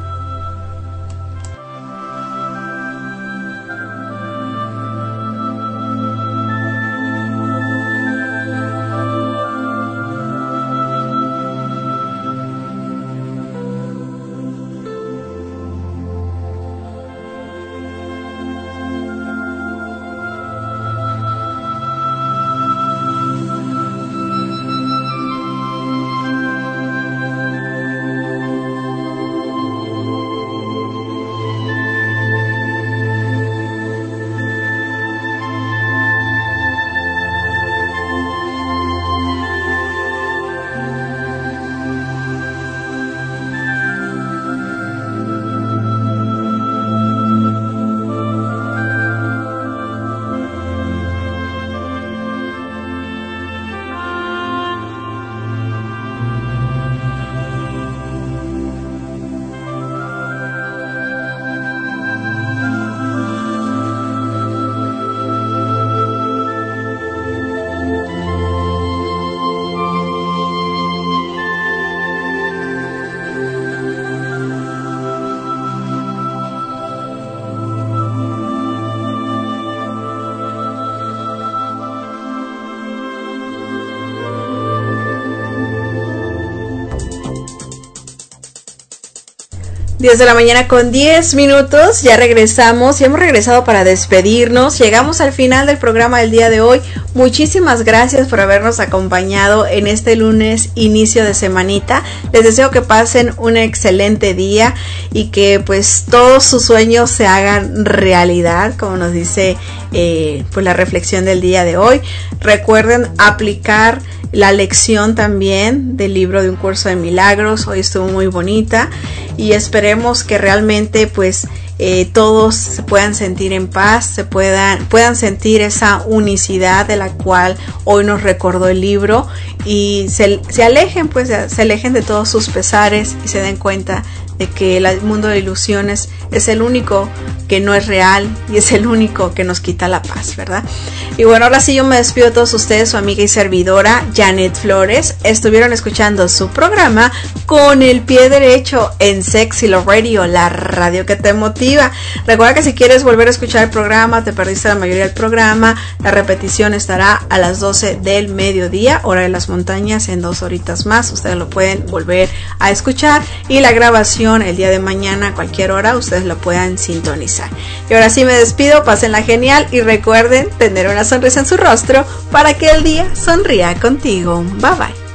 diez de la mañana con diez minutos, ya regresamos, ya hemos regresado para despedirnos, llegamos al final del programa del día de hoy. Muchísimas gracias por habernos acompañado en este lunes inicio de semanita. Les deseo que pasen un excelente día y que pues todos sus sueños se hagan realidad, como nos dice eh, pues la reflexión del día de hoy. Recuerden aplicar la lección también del libro de Un Curso de Milagros. Hoy estuvo muy bonita y esperemos que realmente pues eh, todos se puedan sentir en paz, se puedan, puedan sentir esa unicidad de la cual hoy nos recordó el libro y se, se alejen pues se alejen de todos sus pesares y se den cuenta de que el mundo de ilusiones es el único que no es real y es el único que nos quita la paz, ¿verdad? Y bueno, ahora sí yo me despido de todos ustedes, su amiga y servidora Janet Flores. Estuvieron escuchando su programa Con el Pie Derecho en Sexy Love Radio, la radio que te motiva. Recuerda que si quieres volver a escuchar el programa, te perdiste la mayoría del programa, la repetición estará a las doce del mediodía, hora de las montañas, en dos horitas más. Ustedes lo pueden volver a escuchar y la grabación el día de mañana a cualquier hora ustedes lo puedan sintonizar. Y ahora sí me despido, pásenla genial y recuerden tener una sonrisa en su rostro para que el día sonría contigo. Bye bye.